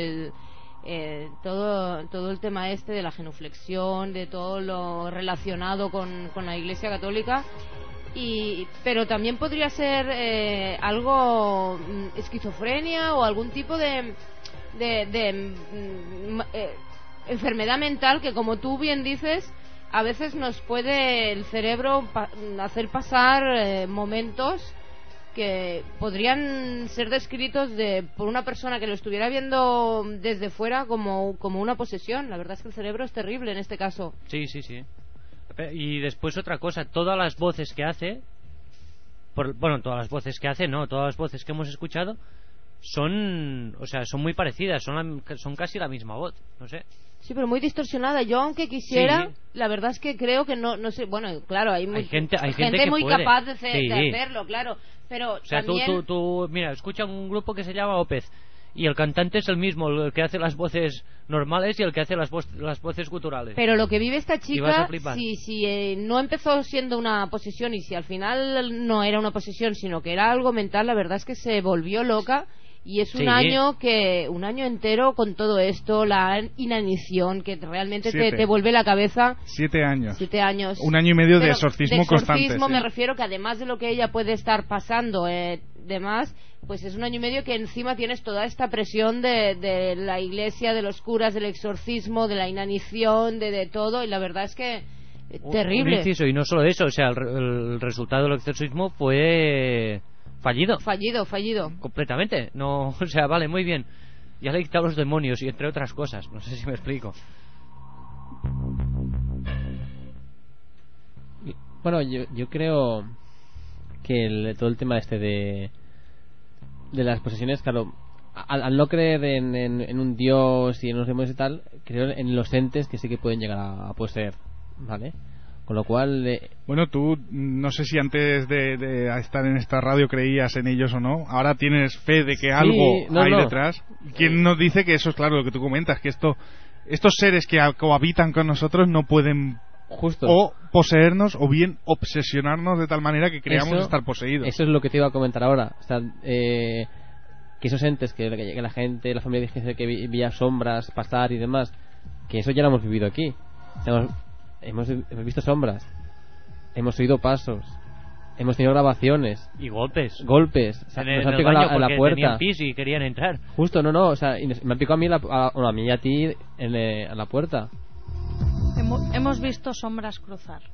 F: todo el tema de la genuflexión, de todo lo relacionado con la Iglesia Católica. Pero también podría ser algo esquizofrenia o algún tipo enfermedad mental que, como tú bien dices, a veces nos puede el cerebro hacer pasar momentos que podrían ser descritos por una persona que lo estuviera viendo desde fuera como una posesión. La verdad es que el cerebro es terrible en este caso.
J: Sí. Y después otra cosa, todas las voces que hace, todas las voces que hace, no, todas las voces que hemos escuchado son muy parecidas, son casi la misma voz, no sé.
F: Sí, pero muy distorsionada. Yo, aunque quisiera, la verdad es que creo que no sé. Bueno, claro, hay gente que
J: muy
F: puede. Capaz de hacerlo, claro. Pero
J: o sea,
F: también...
J: tú, mira, escucha un grupo que se llama Opeth y el cantante es el mismo, el que hace las voces normales y el que hace las voces guturales.
F: Pero lo que vive esta chica, si no empezó siendo una posesión y si al final no era una posesión, sino que era algo mental, la verdad es que se volvió loca. Y es un año entero con todo esto, la inanición que realmente te vuelve la cabeza.
A: 7 años.
F: 7 años.
A: 1 año y medio de exorcismo constante.
F: Me refiero que además de lo que ella puede estar pasando, demás, pues es 1 año y medio que encima tienes toda esta presión de la iglesia, de los curas, del exorcismo, de la inanición, de todo, y la verdad es que terrible.
J: Un inciso, y no solo eso, o sea, el resultado del exorcismo fue... Fallido. Completamente. No, o sea, vale, muy bien. Ya le he quitado los demonios y entre otras cosas. No sé si me explico.
E: Bueno, yo creo que todo el tema de las posesiones, claro, al no creer en un dios y en los demonios y tal, creo en los entes que sí que pueden llegar a poseer, ¿vale? Con lo cual...
A: Bueno, tú no sé si antes de estar en esta radio creías en ellos o no. Ahora tienes fe de que algo hay detrás. ¿Quién nos dice que eso es claro lo que tú comentas? Que estos seres que cohabitan con nosotros no pueden o poseernos o bien obsesionarnos de tal manera que creamos estar poseídos.
E: Eso es lo que te iba a comentar ahora. O sea, que esos entes que la gente, la familia dice que veía sombras pasar y demás, que eso ya lo hemos vivido aquí. O sea, hemos visto sombras, hemos oído pasos, hemos tenido grabaciones
J: y golpes.
E: O sea, nos han picado a la puerta.
J: Tenían pis y querían entrar.
E: Justo, o sea, y me han picado a mí a mí y a ti a la puerta.
G: Hemos visto sombras cruzar.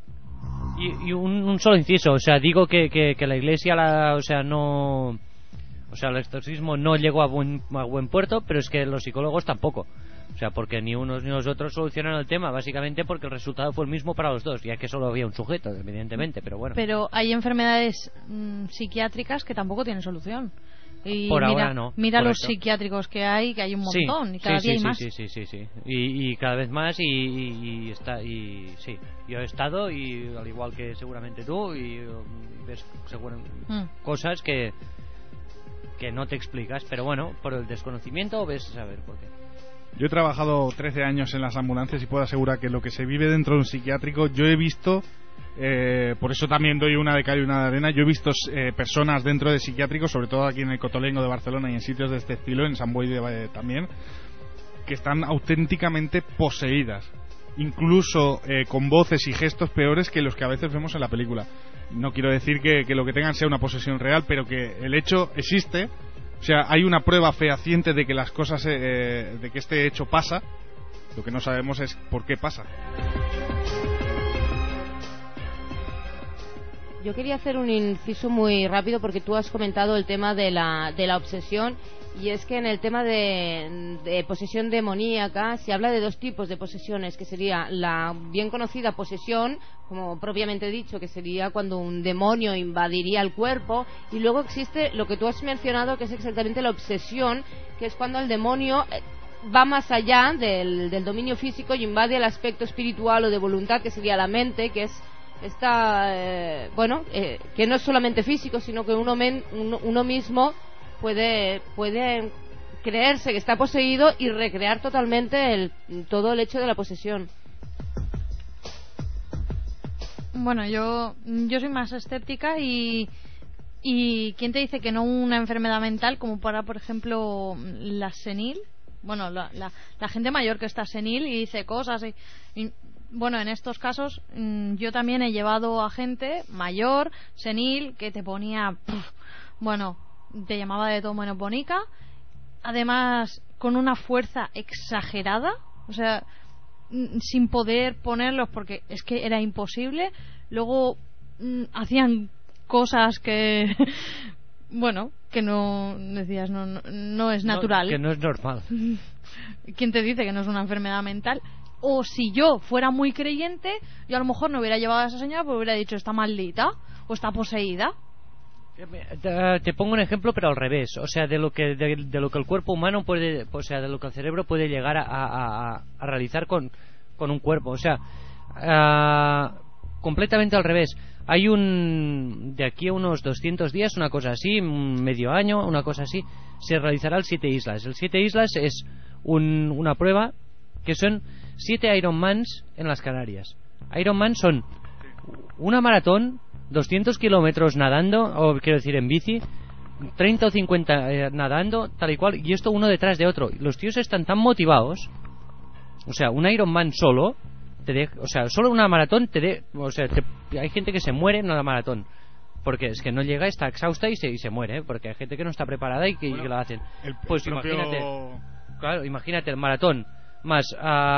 J: Y un solo inciso, o sea, digo que la iglesia, no, o sea, el exorcismo no llegó a buen puerto, pero es que los psicólogos tampoco. O sea, porque ni unos ni los otros solucionan el tema, básicamente porque el resultado fue el mismo para los dos, ya que solo había un sujeto, evidentemente, pero bueno.
G: Pero hay enfermedades psiquiátricas que tampoco tienen solución. Y
J: por ahora no.
G: Mira los psiquiátricos que hay un montón, y cada día hay más.
J: Sí. Y cada vez más, y sí. Yo he estado, y al igual que seguramente tú, y ves cosas que no te explicas, pero bueno, por el desconocimiento ves a saber por qué.
A: Yo he trabajado 13 años en las ambulancias y puedo asegurar que lo que se vive dentro de un psiquiátrico, yo he visto, por eso también doy una de cal y una de arena, yo he visto personas dentro de psiquiátricos, sobre todo aquí en el Cotolengo de Barcelona y en sitios de este estilo, en Sant Boi también, que están auténticamente poseídas, incluso con voces y gestos peores que los que a veces vemos en la película. No quiero decir que lo que tengan sea una posesión real, pero que el hecho existe. O sea, hay una prueba fehaciente de que las cosas, de que este hecho pasa. Lo que no sabemos es por qué pasa.
F: Yo quería hacer un inciso muy rápido porque tú has comentado el tema de la obsesión, y es que en el tema de posesión demoníaca se habla de 2 tipos de posesiones, que sería la bien conocida posesión, como propiamente dicho, que sería cuando un demonio invadiría el cuerpo, y luego existe lo que tú has mencionado, que es exactamente la obsesión, que es cuando el demonio va más allá del dominio físico y invade el aspecto espiritual o de voluntad, que sería la mente, que es que no es solamente físico, sino que uno mismo puede creerse que está poseído y recrear totalmente todo el hecho de la posesión.
G: Bueno, yo soy más escéptica y ¿quién te dice que no una enfermedad mental como para, por ejemplo, la senil? Bueno, la gente mayor que está senil y dice cosas y bueno, en estos casos yo también he llevado a gente mayor, senil, que te ponía te llamaba de todo menos bonica, además con una fuerza exagerada, o sea, sin poder ponerlos porque es que era imposible. Luego hacían cosas que bueno, que no decías, no es natural,
J: que no es normal.
G: ¿Quién te dice que no es una enfermedad mental? O si yo fuera muy creyente, yo a lo mejor no hubiera llevado a esa señora porque hubiera dicho está maldita o está poseída.
J: Te pongo un ejemplo, pero al revés. O sea, de lo que el cuerpo humano puede, o sea, de lo que el cerebro puede llegar a realizar con un cuerpo. O sea, completamente al revés. Hay de aquí a unos 200 días, una cosa así, medio año, una cosa así, se realizará el 7 Islas. El 7 Islas es una prueba que son 7 Ironmans en las Canarias. Ironman son una maratón, 200 kilómetros nadando, o quiero decir en bici, 30 o 50 nadando, tal y cual, y esto uno detrás de otro. Los tíos están tan motivados, o sea, un Ironman solo, o sea, solo una maratón hay gente que se muere en una maratón. Porque es que no llega, está exhausta y se muere, porque hay gente que no está preparada y que lo hacen. Pues imagínate, claro, imagínate el maratón más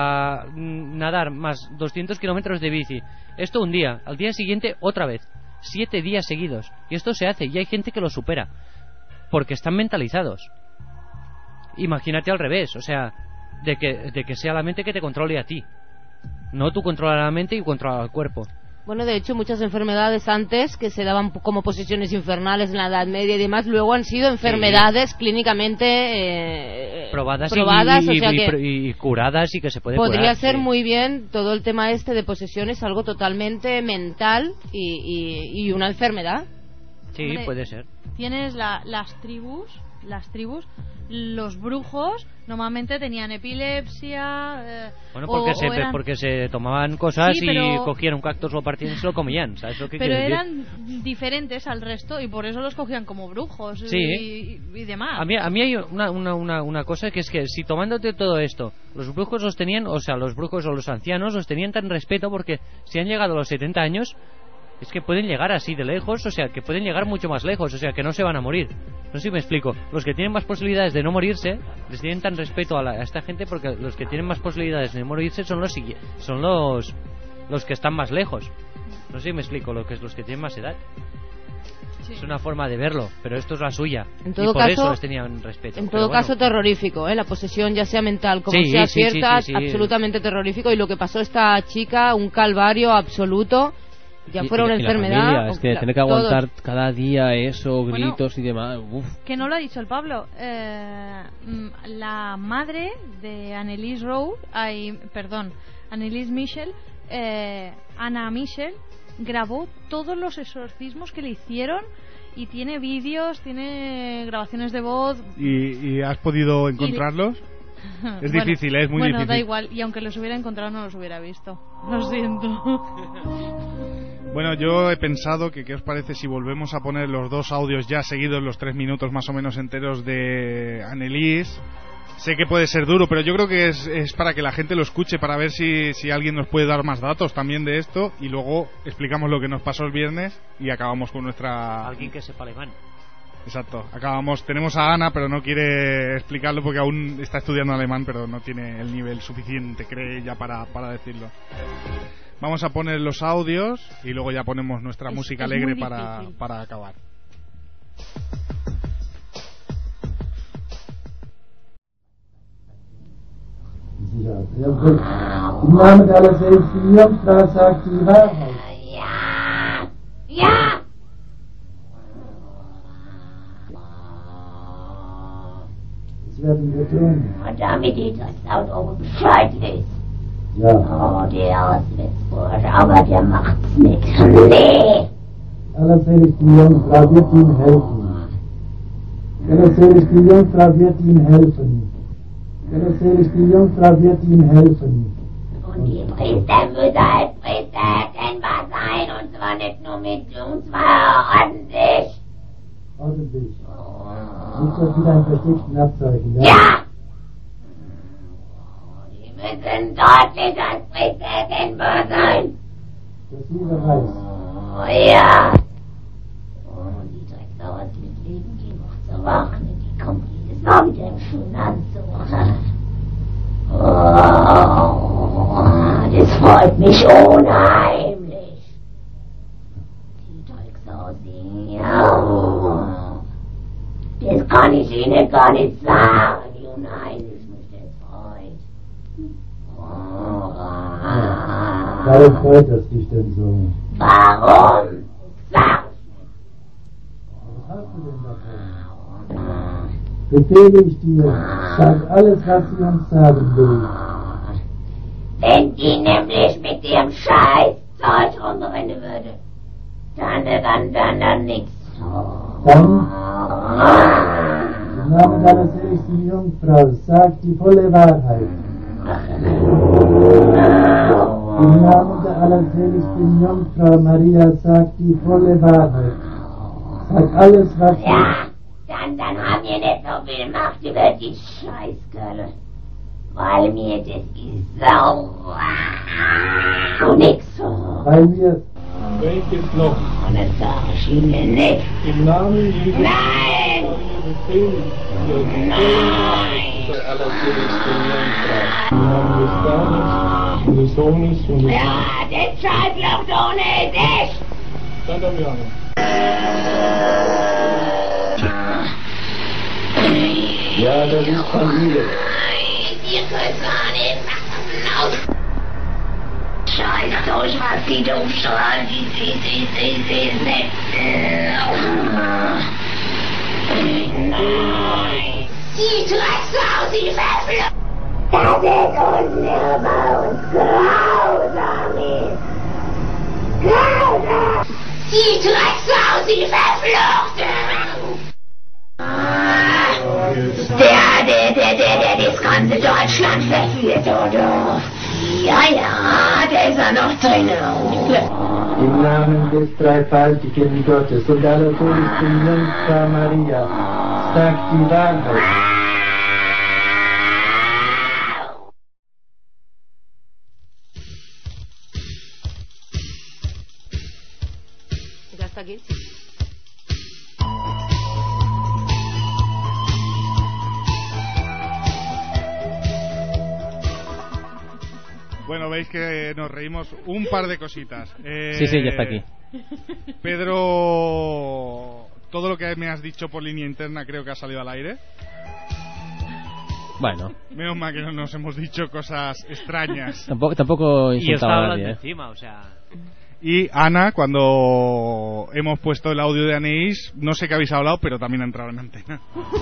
J: nadar más 200 kilómetros de bici. Esto un día, al día siguiente otra vez, 7 días seguidos. Y esto se hace y hay gente que lo supera porque están mentalizados. Imagínate al revés, o sea, de que sea la mente que te controle a ti, no tú controlar la mente y controlar el cuerpo.
F: Bueno, de hecho, muchas enfermedades antes que se daban como posesiones infernales en la Edad Media y demás, luego han sido enfermedades clínicamente
J: probadas y curadas y que se puede
F: podría
J: curar,
F: ser muy bien todo el tema de posesiones, algo totalmente mental y una enfermedad.
J: Sí, hombre, puede ser.
G: Tienes las tribus, los brujos normalmente tenían epilepsia.
J: Bueno, porque se tomaban cosas y cogían un cactus, lo partían y se lo comían, ¿sabes lo que
G: pero
J: quiero
G: eran decir? Diferentes al resto y por eso los cogían como brujos y demás.
J: A mí hay una cosa que es que si tomándote todo esto, los brujos los tenían, o sea, los brujos o los ancianos los tenían tan respeto porque si han llegado a los 70 años es que pueden llegar así de lejos, o sea, que pueden llegar mucho más lejos, o sea, que no se van a morir. No sé si me explico. Los que tienen más posibilidades de no morirse, les tienen tan respeto a esta gente porque los que tienen más posibilidades de no morirse son los que están más lejos. No sé si me explico, los que tienen más edad. Sí. Es una forma de verlo, pero esto es la suya.
F: En todo
J: y por
F: caso,
J: eso les tenían respeto.
F: En todo caso, terrorífico, la posesión, ya sea mental como sea cierta, absolutamente terrorífico. Y lo que pasó a esta chica, un calvario absoluto. Ya fuera una enfermedad.
E: Familia, es que tiene que aguantar cada día eso, gritos y demás. Uf.
G: Que no lo ha dicho el Pablo. La madre de Anneliese Michel, Anna Michel, grabó todos los exorcismos que le hicieron y tiene vídeos, tiene grabaciones de voz.
A: ¿Y has podido encontrarlos? Es difícil, es muy difícil.
G: Bueno, da igual, y aunque los hubiera encontrado no los hubiera visto. Lo siento.
A: Bueno, yo he pensado que qué os parece si volvemos a poner los dos audios ya seguidos, los 3 minutos más o menos enteros de Anneliese. Sé que puede ser duro, pero yo creo que es para que la gente lo escuche, para ver si alguien nos puede dar más datos también de esto, y luego explicamos lo que nos pasó el viernes y acabamos con nuestra...
J: Alguien que sepa alemán.
A: Exacto, tenemos a Ana, pero no quiere explicarlo porque aún está estudiando alemán, pero no tiene el nivel suficiente, cree ella, para decirlo. Vamos a poner los audios y luego ya ponemos nuestra música alegre para acabar.
H: Im Namen aller seligen Jungfrau sagt die Wahrheit.
I: Ja!
H: Das werden wir tun.
I: Und damit die Drecksaut auch Bescheid wisst.
H: Ja.
I: Oh, der Auswärtsbursch, aber der macht's nix. Nee!
H: Allerseligste Jungfrau wird ihm helfen. Allerseligste Jungfrau wird ihm helfen. Allerseligste Jungfrau wird ihm helfen.
I: Und die Priester müssen als Priester erkennbar sein, und zwar nicht nur mit uns, zwar ordentlich.
H: Ordentlich. Nicht das wieder ein versteckten Abzeichen, ja?
I: Ja! Die müssen deutlich als Priester erkennbar sein.
H: Das jeder weiß.
I: Oh ja! Oh, die Drecksau hat mit Leben die Woche zu warten, die kommt jedes Mal mit dem schönen Anzug. Oh! freut mich unheimlich. Die Teig so sehr. Das kann ich Ihnen gar nicht sagen, wie unheimlich mich das freut.
H: Warum freut es dich denn so?
I: Warum? Sag!
H: Was hast du denn davon? Befehle ich dir, sag alles, was sie uns sagen will.
I: Wenn die nämlich mit ihrem Scheiß Zeug rumrennen würde, dann nichts.
H: Dann, im Namen deiner seligen Jungfrau, sag die volle Wahrheit. Im Namen der allerseligsten Jungfrau Maria, sag die volle Wahrheit. Sag alles, was sie...
I: Ja, dann haben wir nicht so viel Macht über die Scheißkerle. Weil mir das ist so nix.
H: Weil wir...
I: Welches noch? Und das sag ich Ihnen nicht.
H: Im Namen Jesu...
I: Nein!
H: Nein! Der allerseligsten Jungfrau. Im Namen des Vaters und des Sohnes und des...
I: Ja, das Scheißloch ohne dich!
H: Dann haben wir Ja, das ist Familie.
I: Ihr könnt gar nicht raus. Scheiß durch, was die doof schreien. Nein. Die Drecksau, sie verflucht. Das ist unnehmbar und grausam ist. Grausam. Die Drecksau, sie verflucht. Der das ganze Deutschland verführt, oder? Ja, der ist ja noch drin.
H: Im Namen des dreifaltigen Gottes und allerseligsten Jungfrau Maria, sag die Wahrheit.
F: Ya hasta aquí.
A: Bueno, veis que nos reímos un par de cositas.
E: Sí, ya está aquí.
A: Pedro, todo lo que me has dicho por línea interna creo que ha salido al aire.
E: Bueno.
A: Menos mal que no nos hemos dicho cosas extrañas.
E: Tampoco
J: y estaba
E: a
J: hablando
E: nadie,
J: encima, o sea...
A: Y Ana, cuando hemos puesto el audio de Anís, no sé qué habéis hablado, pero también ha entrado en antena.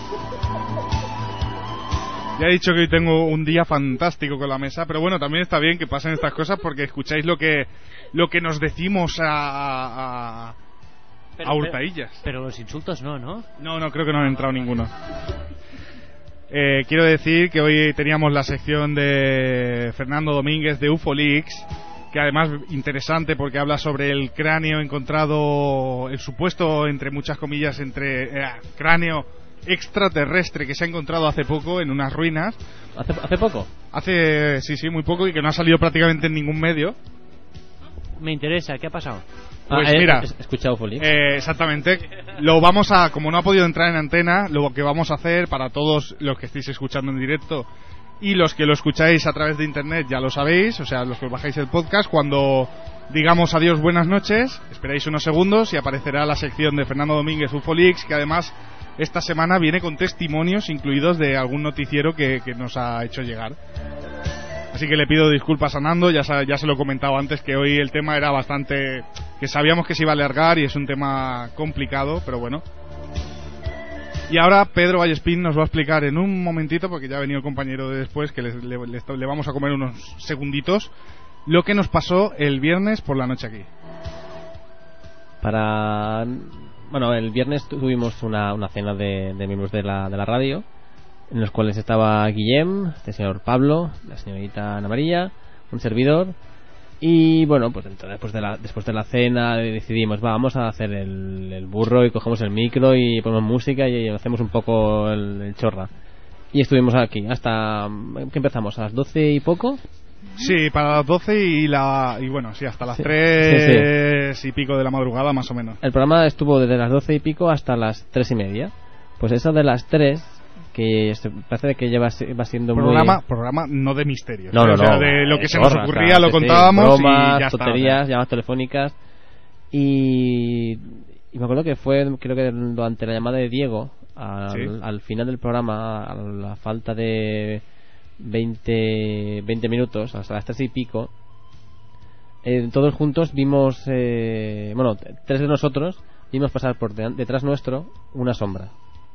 A: Ya he dicho que hoy tengo un día fantástico con la mesa, pero bueno, también está bien que pasen estas cosas porque escucháis lo que nos decimos a hurtadillas.
J: Pero los insultos no, ¿no?
A: No, creo que no han entrado ninguno. Quiero decir que hoy teníamos la sección de Fernando Domínguez de UFOLeaks, que además interesante porque habla sobre el cráneo encontrado, el supuesto, entre muchas comillas, cráneo extraterrestre que se ha encontrado hace poco en unas ruinas.
E: ¿Hace poco?
A: Sí, muy poco, y que no ha salido prácticamente en ningún medio.
J: Me interesa, ¿qué ha pasado?
A: Pues mira,
E: he escuchado UFOLeaks.
A: Exactamente. Lo vamos a, como no ha podido entrar en antena, lo que vamos a hacer para todos los que estéis escuchando en directo y los que lo escucháis a través de internet, ya lo sabéis, o sea, los que os bajáis el podcast, cuando digamos adiós, buenas noches, esperáis unos segundos y aparecerá la sección de Fernando Domínguez UFOLeaks, que además esta semana viene con testimonios incluidos de algún noticiero que nos ha hecho llegar. Así que le pido disculpas a Nando, ya se lo he comentado antes, que hoy el tema era bastante... que sabíamos que se iba a alargar y es un tema complicado, pero bueno. Y ahora Pedro Vallespín nos va a explicar en un momentito, porque ya ha venido el compañero de después, que le vamos a comer unos segunditos, lo que nos pasó el viernes por la noche aquí.
E: Bueno, el viernes tuvimos una cena de miembros de la radio, en los cuales estaba Guillem, el señor Pablo, la señorita Ana María, un servidor. Y bueno, pues después de la cena decidimos, vamos a hacer el burro, y cogemos el micro y ponemos música y hacemos un poco el chorra. Y estuvimos aquí hasta que empezamos, a las 12 y poco.
A: Sí, para las 12 y bueno, sí, hasta las 3 y pico de la madrugada, más o menos.
E: El programa estuvo desde las 12 y pico hasta las 3 y media. Pues eso de las 3 que parece que ya va siendo
A: programa no de misterios,
E: no,
A: o sea,
E: no,
A: de lo que se nos ocurría lo contábamos,
E: bromas,
A: y ya
E: tonterías,
A: está.
E: llamadas telefónicas, y me acuerdo que fue, creo que durante la llamada de Diego al final del programa, a la falta de 20 minutos, hasta las 3 y pico, todos juntos vimos, 3 de nosotros vimos pasar por detrás nuestro una sombra.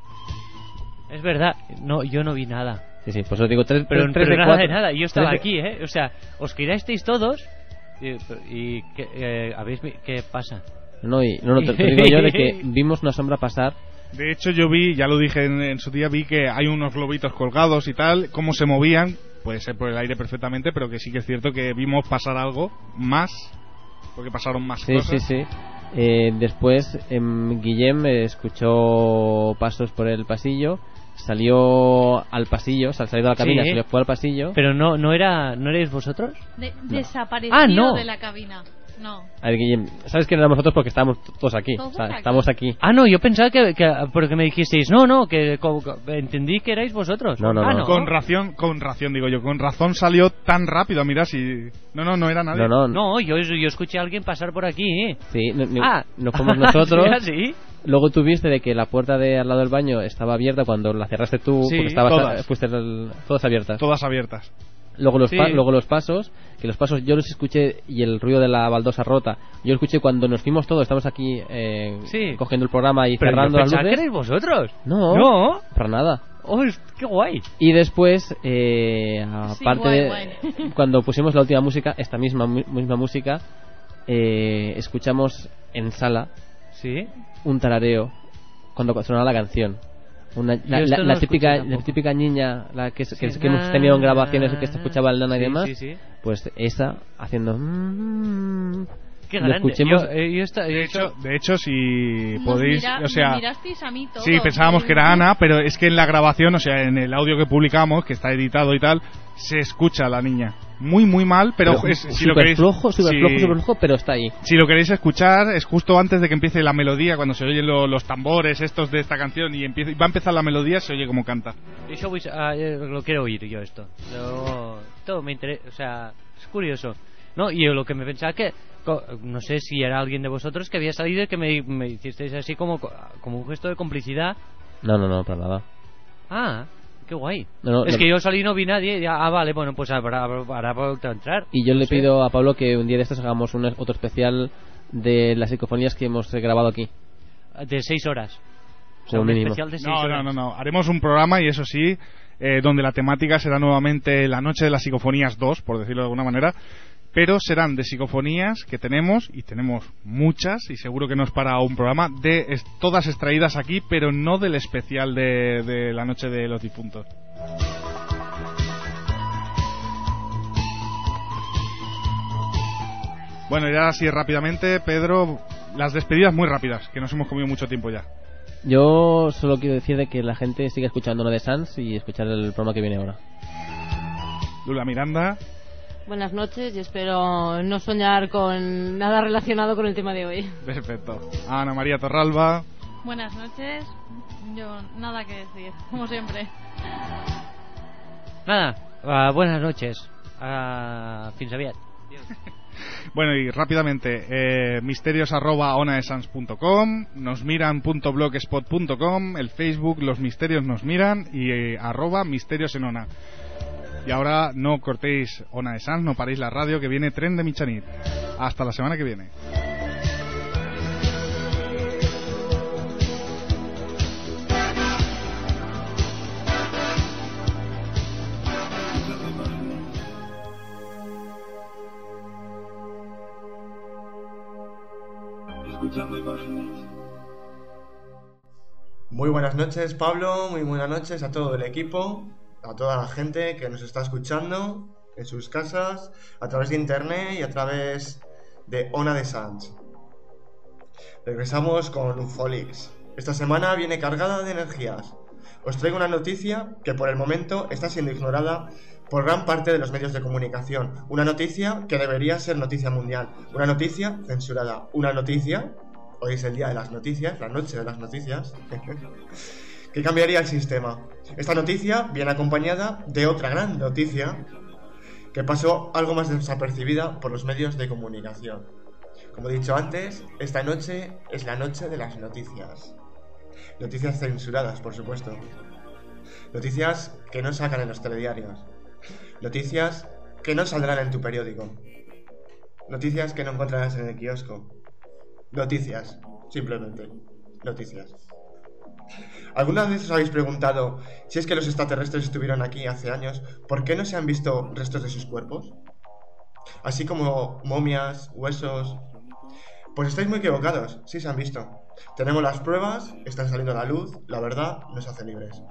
J: Es verdad, no, yo no vi nada.
E: Sí, pues os digo, tres
J: pero
E: de
J: nada
E: 4.
J: de nada, yo estaba aquí, o sea, os quedasteis todos y ¿qué pasa?
E: Te digo yo de que vimos una sombra pasar.
A: De hecho yo vi, ya lo dije en su día, vi que hay unos globitos colgados y tal, cómo se movían, puede ser por el aire perfectamente, pero que sí que es cierto que vimos pasar algo más, porque pasaron más cosas.
E: Sí. Después Guillem escuchó pasos por el pasillo, salió al pasillo, salió de la cabina, se le fue al pasillo.
J: Pero no erais vosotros.
G: Desapareció de la cabina. No.
E: A ver, Guillem, ¿sabes quién éramos nosotros? Porque estábamos todos aquí. Estamos aquí.
J: No, yo pensaba que porque me dijisteis, que entendí que erais vosotros.
E: No.
A: Con razón salió tan rápido, mira si... No era nadie.
J: No, yo escuché a alguien pasar por aquí.
E: Sí, no fuimos nosotros.
J: ¿Sí?
E: Luego tuviste de que la puerta de al lado del baño estaba abierta cuando la cerraste tú, porque fuiste todas abiertas.
A: Todas abiertas.
E: Luego los pasos, que los pasos yo los escuché, y el ruido de la baldosa rota, yo lo escuché cuando nos fuimos todos, estamos aquí cogiendo el programa y cerrando las luces.
J: ¿Pero que erais vosotros?
E: No, para nada.
J: ¡Oh, qué guay!
E: Y después, aparte cuando pusimos la última música, esta misma música, escuchamos en sala un tarareo cuando sonaba la canción. La típica niña, la que hemos tenido en grabaciones, que se escuchaba el nana y demás, pues esa haciendo
J: qué grande.
A: De hecho, si podéis,
G: mirasteis a mí todos.
A: Sí, pensábamos que era Ana, pero es que en la grabación, en el audio que publicamos, que está editado y tal, se escucha a la niña muy mal, pero si lo queréis,
E: súper flojo, pero está ahí.
A: Si lo queréis escuchar, es justo antes de que empiece la melodía, cuando se oyen los tambores estos de esta canción y va a empezar la melodía, se oye como canta.
J: Yo lo quiero oír yo esto. Todo me interesa, es curioso. Y yo lo que me pensaba que no sé si era alguien de vosotros que había salido y que me hicisteis así como un gesto de complicidad.
E: No, para nada. Qué guay. Es que yo salí y no vi nadie. Vale, bueno, pues ahora puedo entrar. Y yo le pido a Pablo que un día de estos hagamos otro especial de las psicofonías que hemos grabado aquí.
J: De 6 horas.
E: Como mínimo.
J: Especial de 6 horas.
A: No. Haremos un programa, y eso sí, donde la temática será nuevamente la noche de las psicofonías 2, por decirlo de alguna manera. Pero serán de psicofonías que tenemos muchas, y seguro que no es para un programa, todas extraídas aquí, pero no del especial de la noche de los difuntos. Bueno, ya así rápidamente, Pedro, las despedidas muy rápidas, que nos hemos comido mucho tiempo ya.
E: Yo solo quiero decir de que la gente siga escuchando Ona de Sans y escuchar el programa que viene ahora.
A: Lula Miranda.
F: Buenas noches y espero no soñar con nada relacionado con el tema de hoy.
A: Perfecto. Ana María Torralba.
G: Buenas noches. Yo nada que decir, como siempre.
J: Nada, buenas noches. Fins aviat.
A: Bueno, y rápidamente, misterios@onadesans.com, nosmiran.blogspot.com, el Facebook Los Misterios Nos Miran y @misterios en Ona. Y ahora no cortéis Ona de Sans, no paréis la radio, que viene Tren de Mitjanit. Hasta la semana que viene.
K: Muy buenas noches, Pablo, muy buenas noches a todo el equipo, a toda la gente que nos está escuchando en sus casas, a través de internet y a través de Ona de Sans. Regresamos con Ufolix. Esta semana viene cargada de energías. Os traigo una noticia que por el momento está siendo ignorada por gran parte de los medios de comunicación. Una noticia que debería ser noticia mundial. Una noticia censurada. Una noticia, hoy es el día de las noticias, la noche de las noticias, que cambiaría el sistema. Esta noticia viene acompañada de otra gran noticia que pasó algo más desapercibida por los medios de comunicación. Como he dicho antes, esta noche es la noche de las noticias. Noticias censuradas, por supuesto. Noticias que no sacan en los telediarios. Noticias que no saldrán en tu periódico. Noticias que no encontrarás en el kiosco. Noticias, simplemente. Noticias. ¿Alguna vez os habéis preguntado si es que los extraterrestres estuvieron aquí hace años, por qué no se han visto restos de sus cuerpos? Así como momias, huesos... Pues estáis muy equivocados, sí se han visto. Tenemos las pruebas, están saliendo a la luz, la verdad nos hace libres.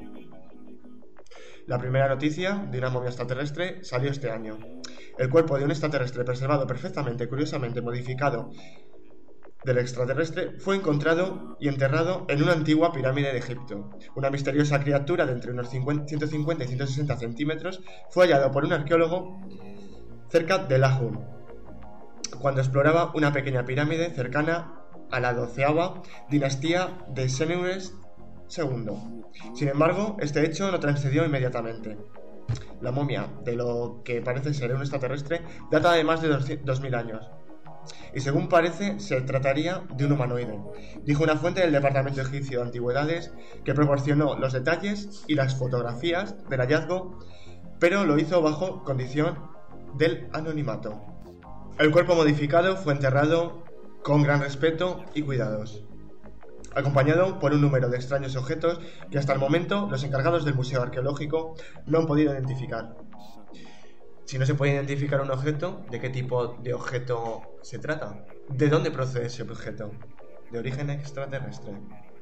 K: La primera noticia de una momia extraterrestre salió este año. El cuerpo de un extraterrestre preservado perfectamente, curiosamente modificado del extraterrestre, fue encontrado y enterrado en una antigua pirámide de Egipto. Una misteriosa criatura de entre unos 150 y 160 centímetros fue hallado por un arqueólogo cerca de Lahun, cuando exploraba una pequeña pirámide cercana a la 12ª dinastía de Senusret II. Sin embargo, este hecho no transcedió inmediatamente. La momia, de lo que parece ser un extraterrestre, data de más de 2000 años. Y según parece, se trataría de un humanoide, dijo una fuente del Departamento Egipcio de Antigüedades que proporcionó los detalles y las fotografías del hallazgo, pero lo hizo bajo condición del anonimato. El cuerpo modificado fue enterrado con gran respeto y cuidados, acompañado por un número de extraños objetos que hasta el momento los encargados del Museo Arqueológico no han podido identificar. Si no se puede identificar un objeto, ¿de qué tipo de objeto se trata? ¿De dónde procede ese objeto? ¿De origen extraterrestre?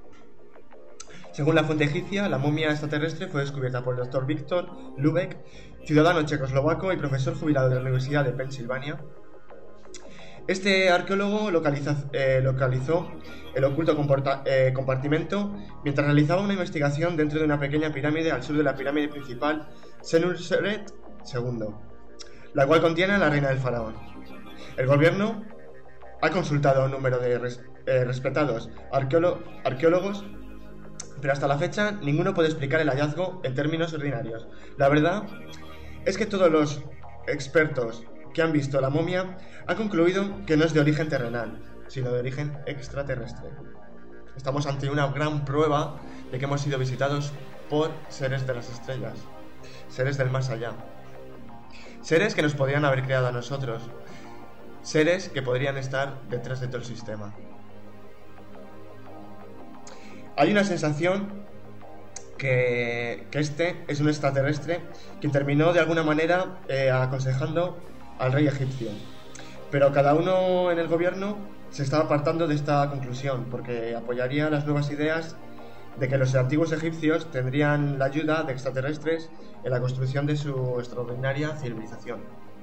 K: Según la fuente egipcia, la momia extraterrestre fue descubierta por el Dr. Viktor Lubek, ciudadano checoslovaco y profesor jubilado de la Universidad de Pensilvania. Este arqueólogo localizó el oculto compartimento mientras realizaba una investigación dentro de una pequeña pirámide al sur de la pirámide principal Senusret II, la cual contiene a la reina del faraón. El gobierno ha consultado a un número de respetados arqueólogos, pero hasta la fecha ninguno puede explicar el hallazgo en términos ordinarios. La verdad es que todos los expertos que han visto la momia han concluido que no es de origen terrenal, sino de origen extraterrestre. Estamos ante una gran prueba de que hemos sido visitados por seres de las estrellas, seres del más allá. Seres que nos podrían haber creado a nosotros. Seres que podrían estar detrás de todo el sistema. Hay una sensación que este es un extraterrestre quien terminó de alguna manera aconsejando al rey egipcio. Pero cada uno en el gobierno se estaba apartando de esta conclusión porque apoyaría las nuevas ideas de que los antiguos egipcios tendrían la ayuda de extraterrestres en la construcción de su extraordinaria civilización.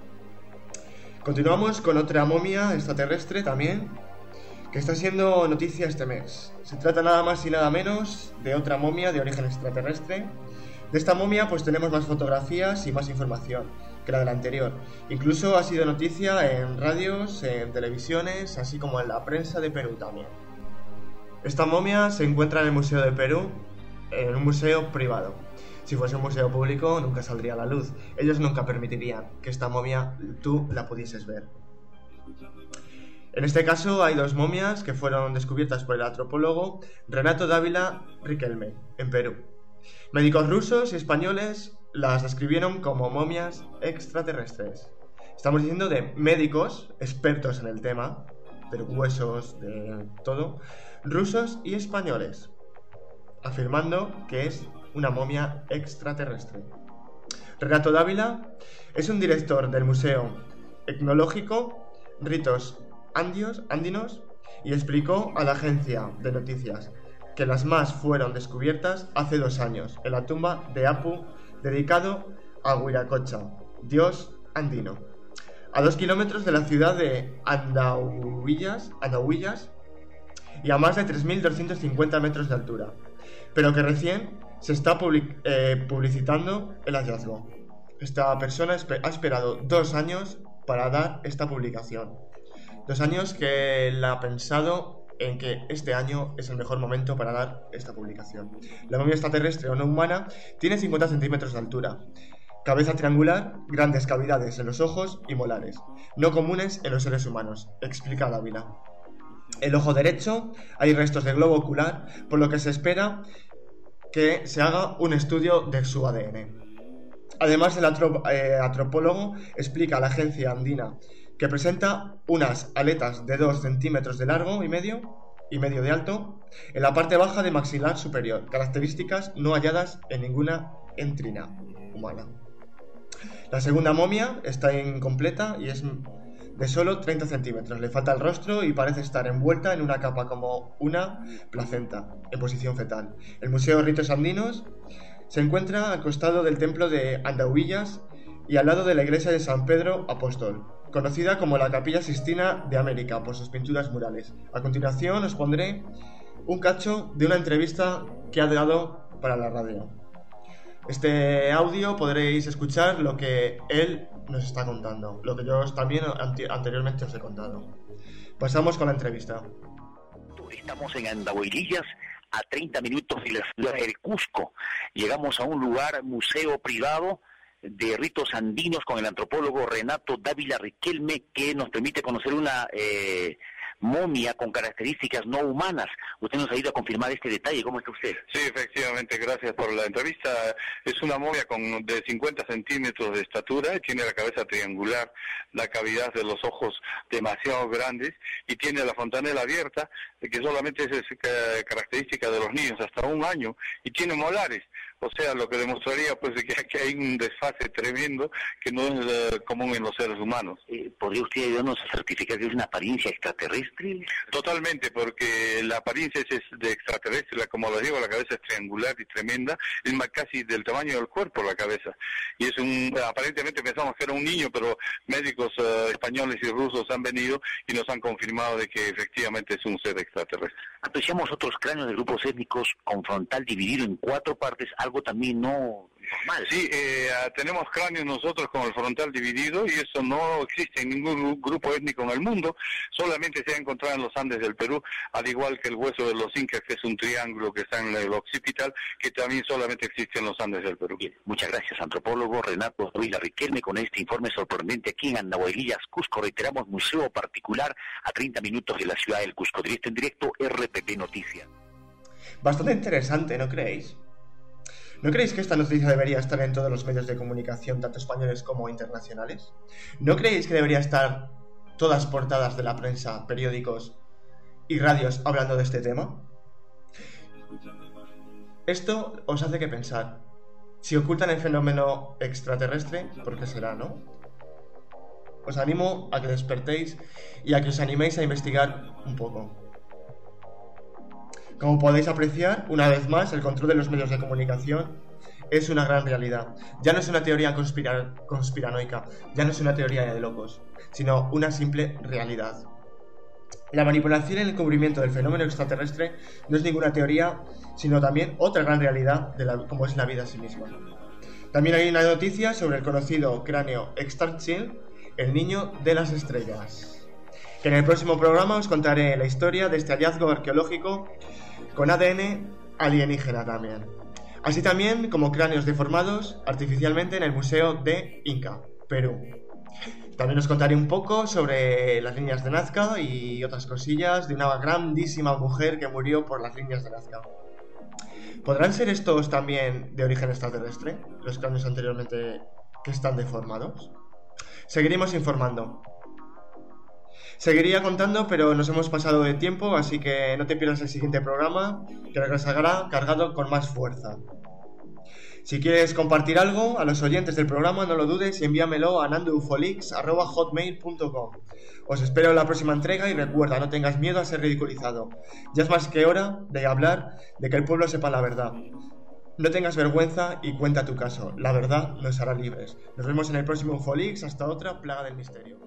K: Continuamos con otra momia extraterrestre también, que está siendo noticia este mes. Se trata nada más y nada menos de otra momia de origen extraterrestre. De esta momia pues tenemos más fotografías y más información que la de la anterior. Incluso ha sido noticia en radios, en televisiones, así como en la prensa de Perú también. Esta momia se encuentra en el Museo de Perú, en un museo privado. Si fuese un museo público nunca saldría a la luz. Ellos nunca permitirían que esta momia tú la pudieses ver. En este caso hay dos momias que fueron descubiertas por el antropólogo Renato Dávila Riquelme, en Perú. Médicos rusos y españoles las describieron como momias extraterrestres. Estamos diciendo de médicos expertos en el tema, de huesos, de todo, rusos y españoles, afirmando que es una momia extraterrestre. Renato Dávila es un director del Museo Etnológico Ritos Andinos y explicó a la agencia de noticias que las más fueron descubiertas hace 2 años en la tumba de Apu, dedicado a Huiracocha, dios andino, a 2 kilómetros de la ciudad de Andahuillas y a más de 3.250 metros de altura, pero que recién se está publicitando el hallazgo. Esta persona ha esperado 2 años para dar esta publicación. 2 años que él ha pensado en que este año es el mejor momento para dar esta publicación. La momia extraterrestre o no humana tiene 50 centímetros de altura, cabeza triangular, grandes cavidades en los ojos y molares, no comunes en los seres humanos, explica Dávila. El ojo derecho, hay restos de globo ocular, por lo que se espera que se haga un estudio de su ADN. Además, el antropólogo explica a la agencia andina que presenta unas aletas de 2 centímetros de largo y medio de alto en la parte baja de maxilar superior, características no halladas en ninguna entrina humana. La segunda momia está incompleta y es de solo 30 centímetros. Le falta el rostro y parece estar envuelta en una capa como una placenta, en posición fetal. El Museo de Ritos Andinos se encuentra al costado del templo de Andahuillas y al lado de la iglesia de San Pedro Apóstol, conocida como la Capilla Sistina de América por sus pinturas murales. A continuación os pondré un cacho de una entrevista que ha dado para la radio. Este audio podréis escuchar lo que él nos está contando, lo que yo también anteriormente os he contado. Pasamos con la entrevista.
L: Estamos en Andahuilillas, a 30 minutos de la ciudad del Cusco. Llegamos a un lugar, museo privado de ritos andinos, con el antropólogo Renato Dávila Riquelme, que nos permite conocer una momia con características no humanas. Usted nos ha ido a confirmar este detalle. ¿Cómo está usted?
M: Sí, efectivamente, gracias por la entrevista. Es una momia de 50 centímetros de estatura, tiene la cabeza triangular, la cavidad de los ojos demasiado grandes y tiene la fontanela abierta, que solamente es característica de los niños hasta 1 año, y tiene molares. O sea, lo que demostraría pues que aquí hay un desfase tremendo que no es común en los seres humanos.
L: ¿Podría usted ayudarnos a certificar que es una apariencia extraterrestre?
M: Totalmente, porque la apariencia es de extraterrestre, como les digo, la cabeza es triangular y tremenda, es más casi del tamaño del cuerpo la cabeza. Y es aparentemente pensamos que era un niño, pero médicos españoles y rusos han venido y nos han confirmado de que efectivamente es un ser extraterrestre.
L: Apreciamos otros cráneos de grupos étnicos con frontal dividido en 4 partes, algo también no normal.
M: Sí, tenemos cráneos nosotros con el frontal dividido y eso no existe en ningún grupo étnico en el mundo, solamente se ha encontrado en los Andes del Perú, al igual que el hueso de los incas, que es un triángulo que está en el occipital, que también solamente existe en los Andes del Perú.
L: Bien, muchas gracias, antropólogo Renato Dávila Riquelme, con este informe sorprendente aquí en Andahuilillas, Cusco. Reiteramos, museo particular a 30 minutos de la ciudad del Cusco. Directo en directo, RPP Noticias.
K: Bastante interesante, ¿no creéis? ¿No creéis que esta noticia debería estar en todos los medios de comunicación, tanto españoles como internacionales? ¿No creéis que debería estar todas portadas de la prensa, periódicos y radios hablando de este tema? Esto os hace que pensar. Si ocultan el fenómeno extraterrestre, ¿por qué será, no? Os animo a que despertéis y a que os animéis a investigar un poco. Como podéis apreciar, una vez más, el control de los medios de comunicación es una gran realidad. Ya no es una teoría conspiranoica, ya no es una teoría de locos, sino una simple realidad. La manipulación y el encubrimiento del fenómeno extraterrestre no es ninguna teoría, sino también otra gran realidad como es la vida en sí misma. También hay una noticia sobre el conocido cráneo Extarchil, el niño de las estrellas, que en el próximo programa os contaré la historia de este hallazgo arqueológico con ADN alienígena también, así también como cráneos deformados artificialmente en el Museo de Inca, Perú. También os contaré un poco sobre las líneas de Nazca y otras cosillas de una grandísima mujer que murió por las líneas de Nazca. ¿Podrán ser estos también de origen extraterrestre, los cráneos anteriormente que están deformados? Seguiremos informando. Seguiría contando, pero nos hemos pasado de tiempo, así que no te pierdas el siguiente programa, que regresará cargado con más fuerza. Si quieres compartir algo a los oyentes del programa, no lo dudes y envíamelo a nandoufolix@hotmail.com. Os espero en la próxima entrega y recuerda, no tengas miedo a ser ridiculizado. Ya es más que hora de hablar, de que el pueblo sepa la verdad. No tengas vergüenza y cuenta tu caso. La verdad nos hará libres. Nos vemos en el próximo Ufolix. Hasta otra plaga del misterio.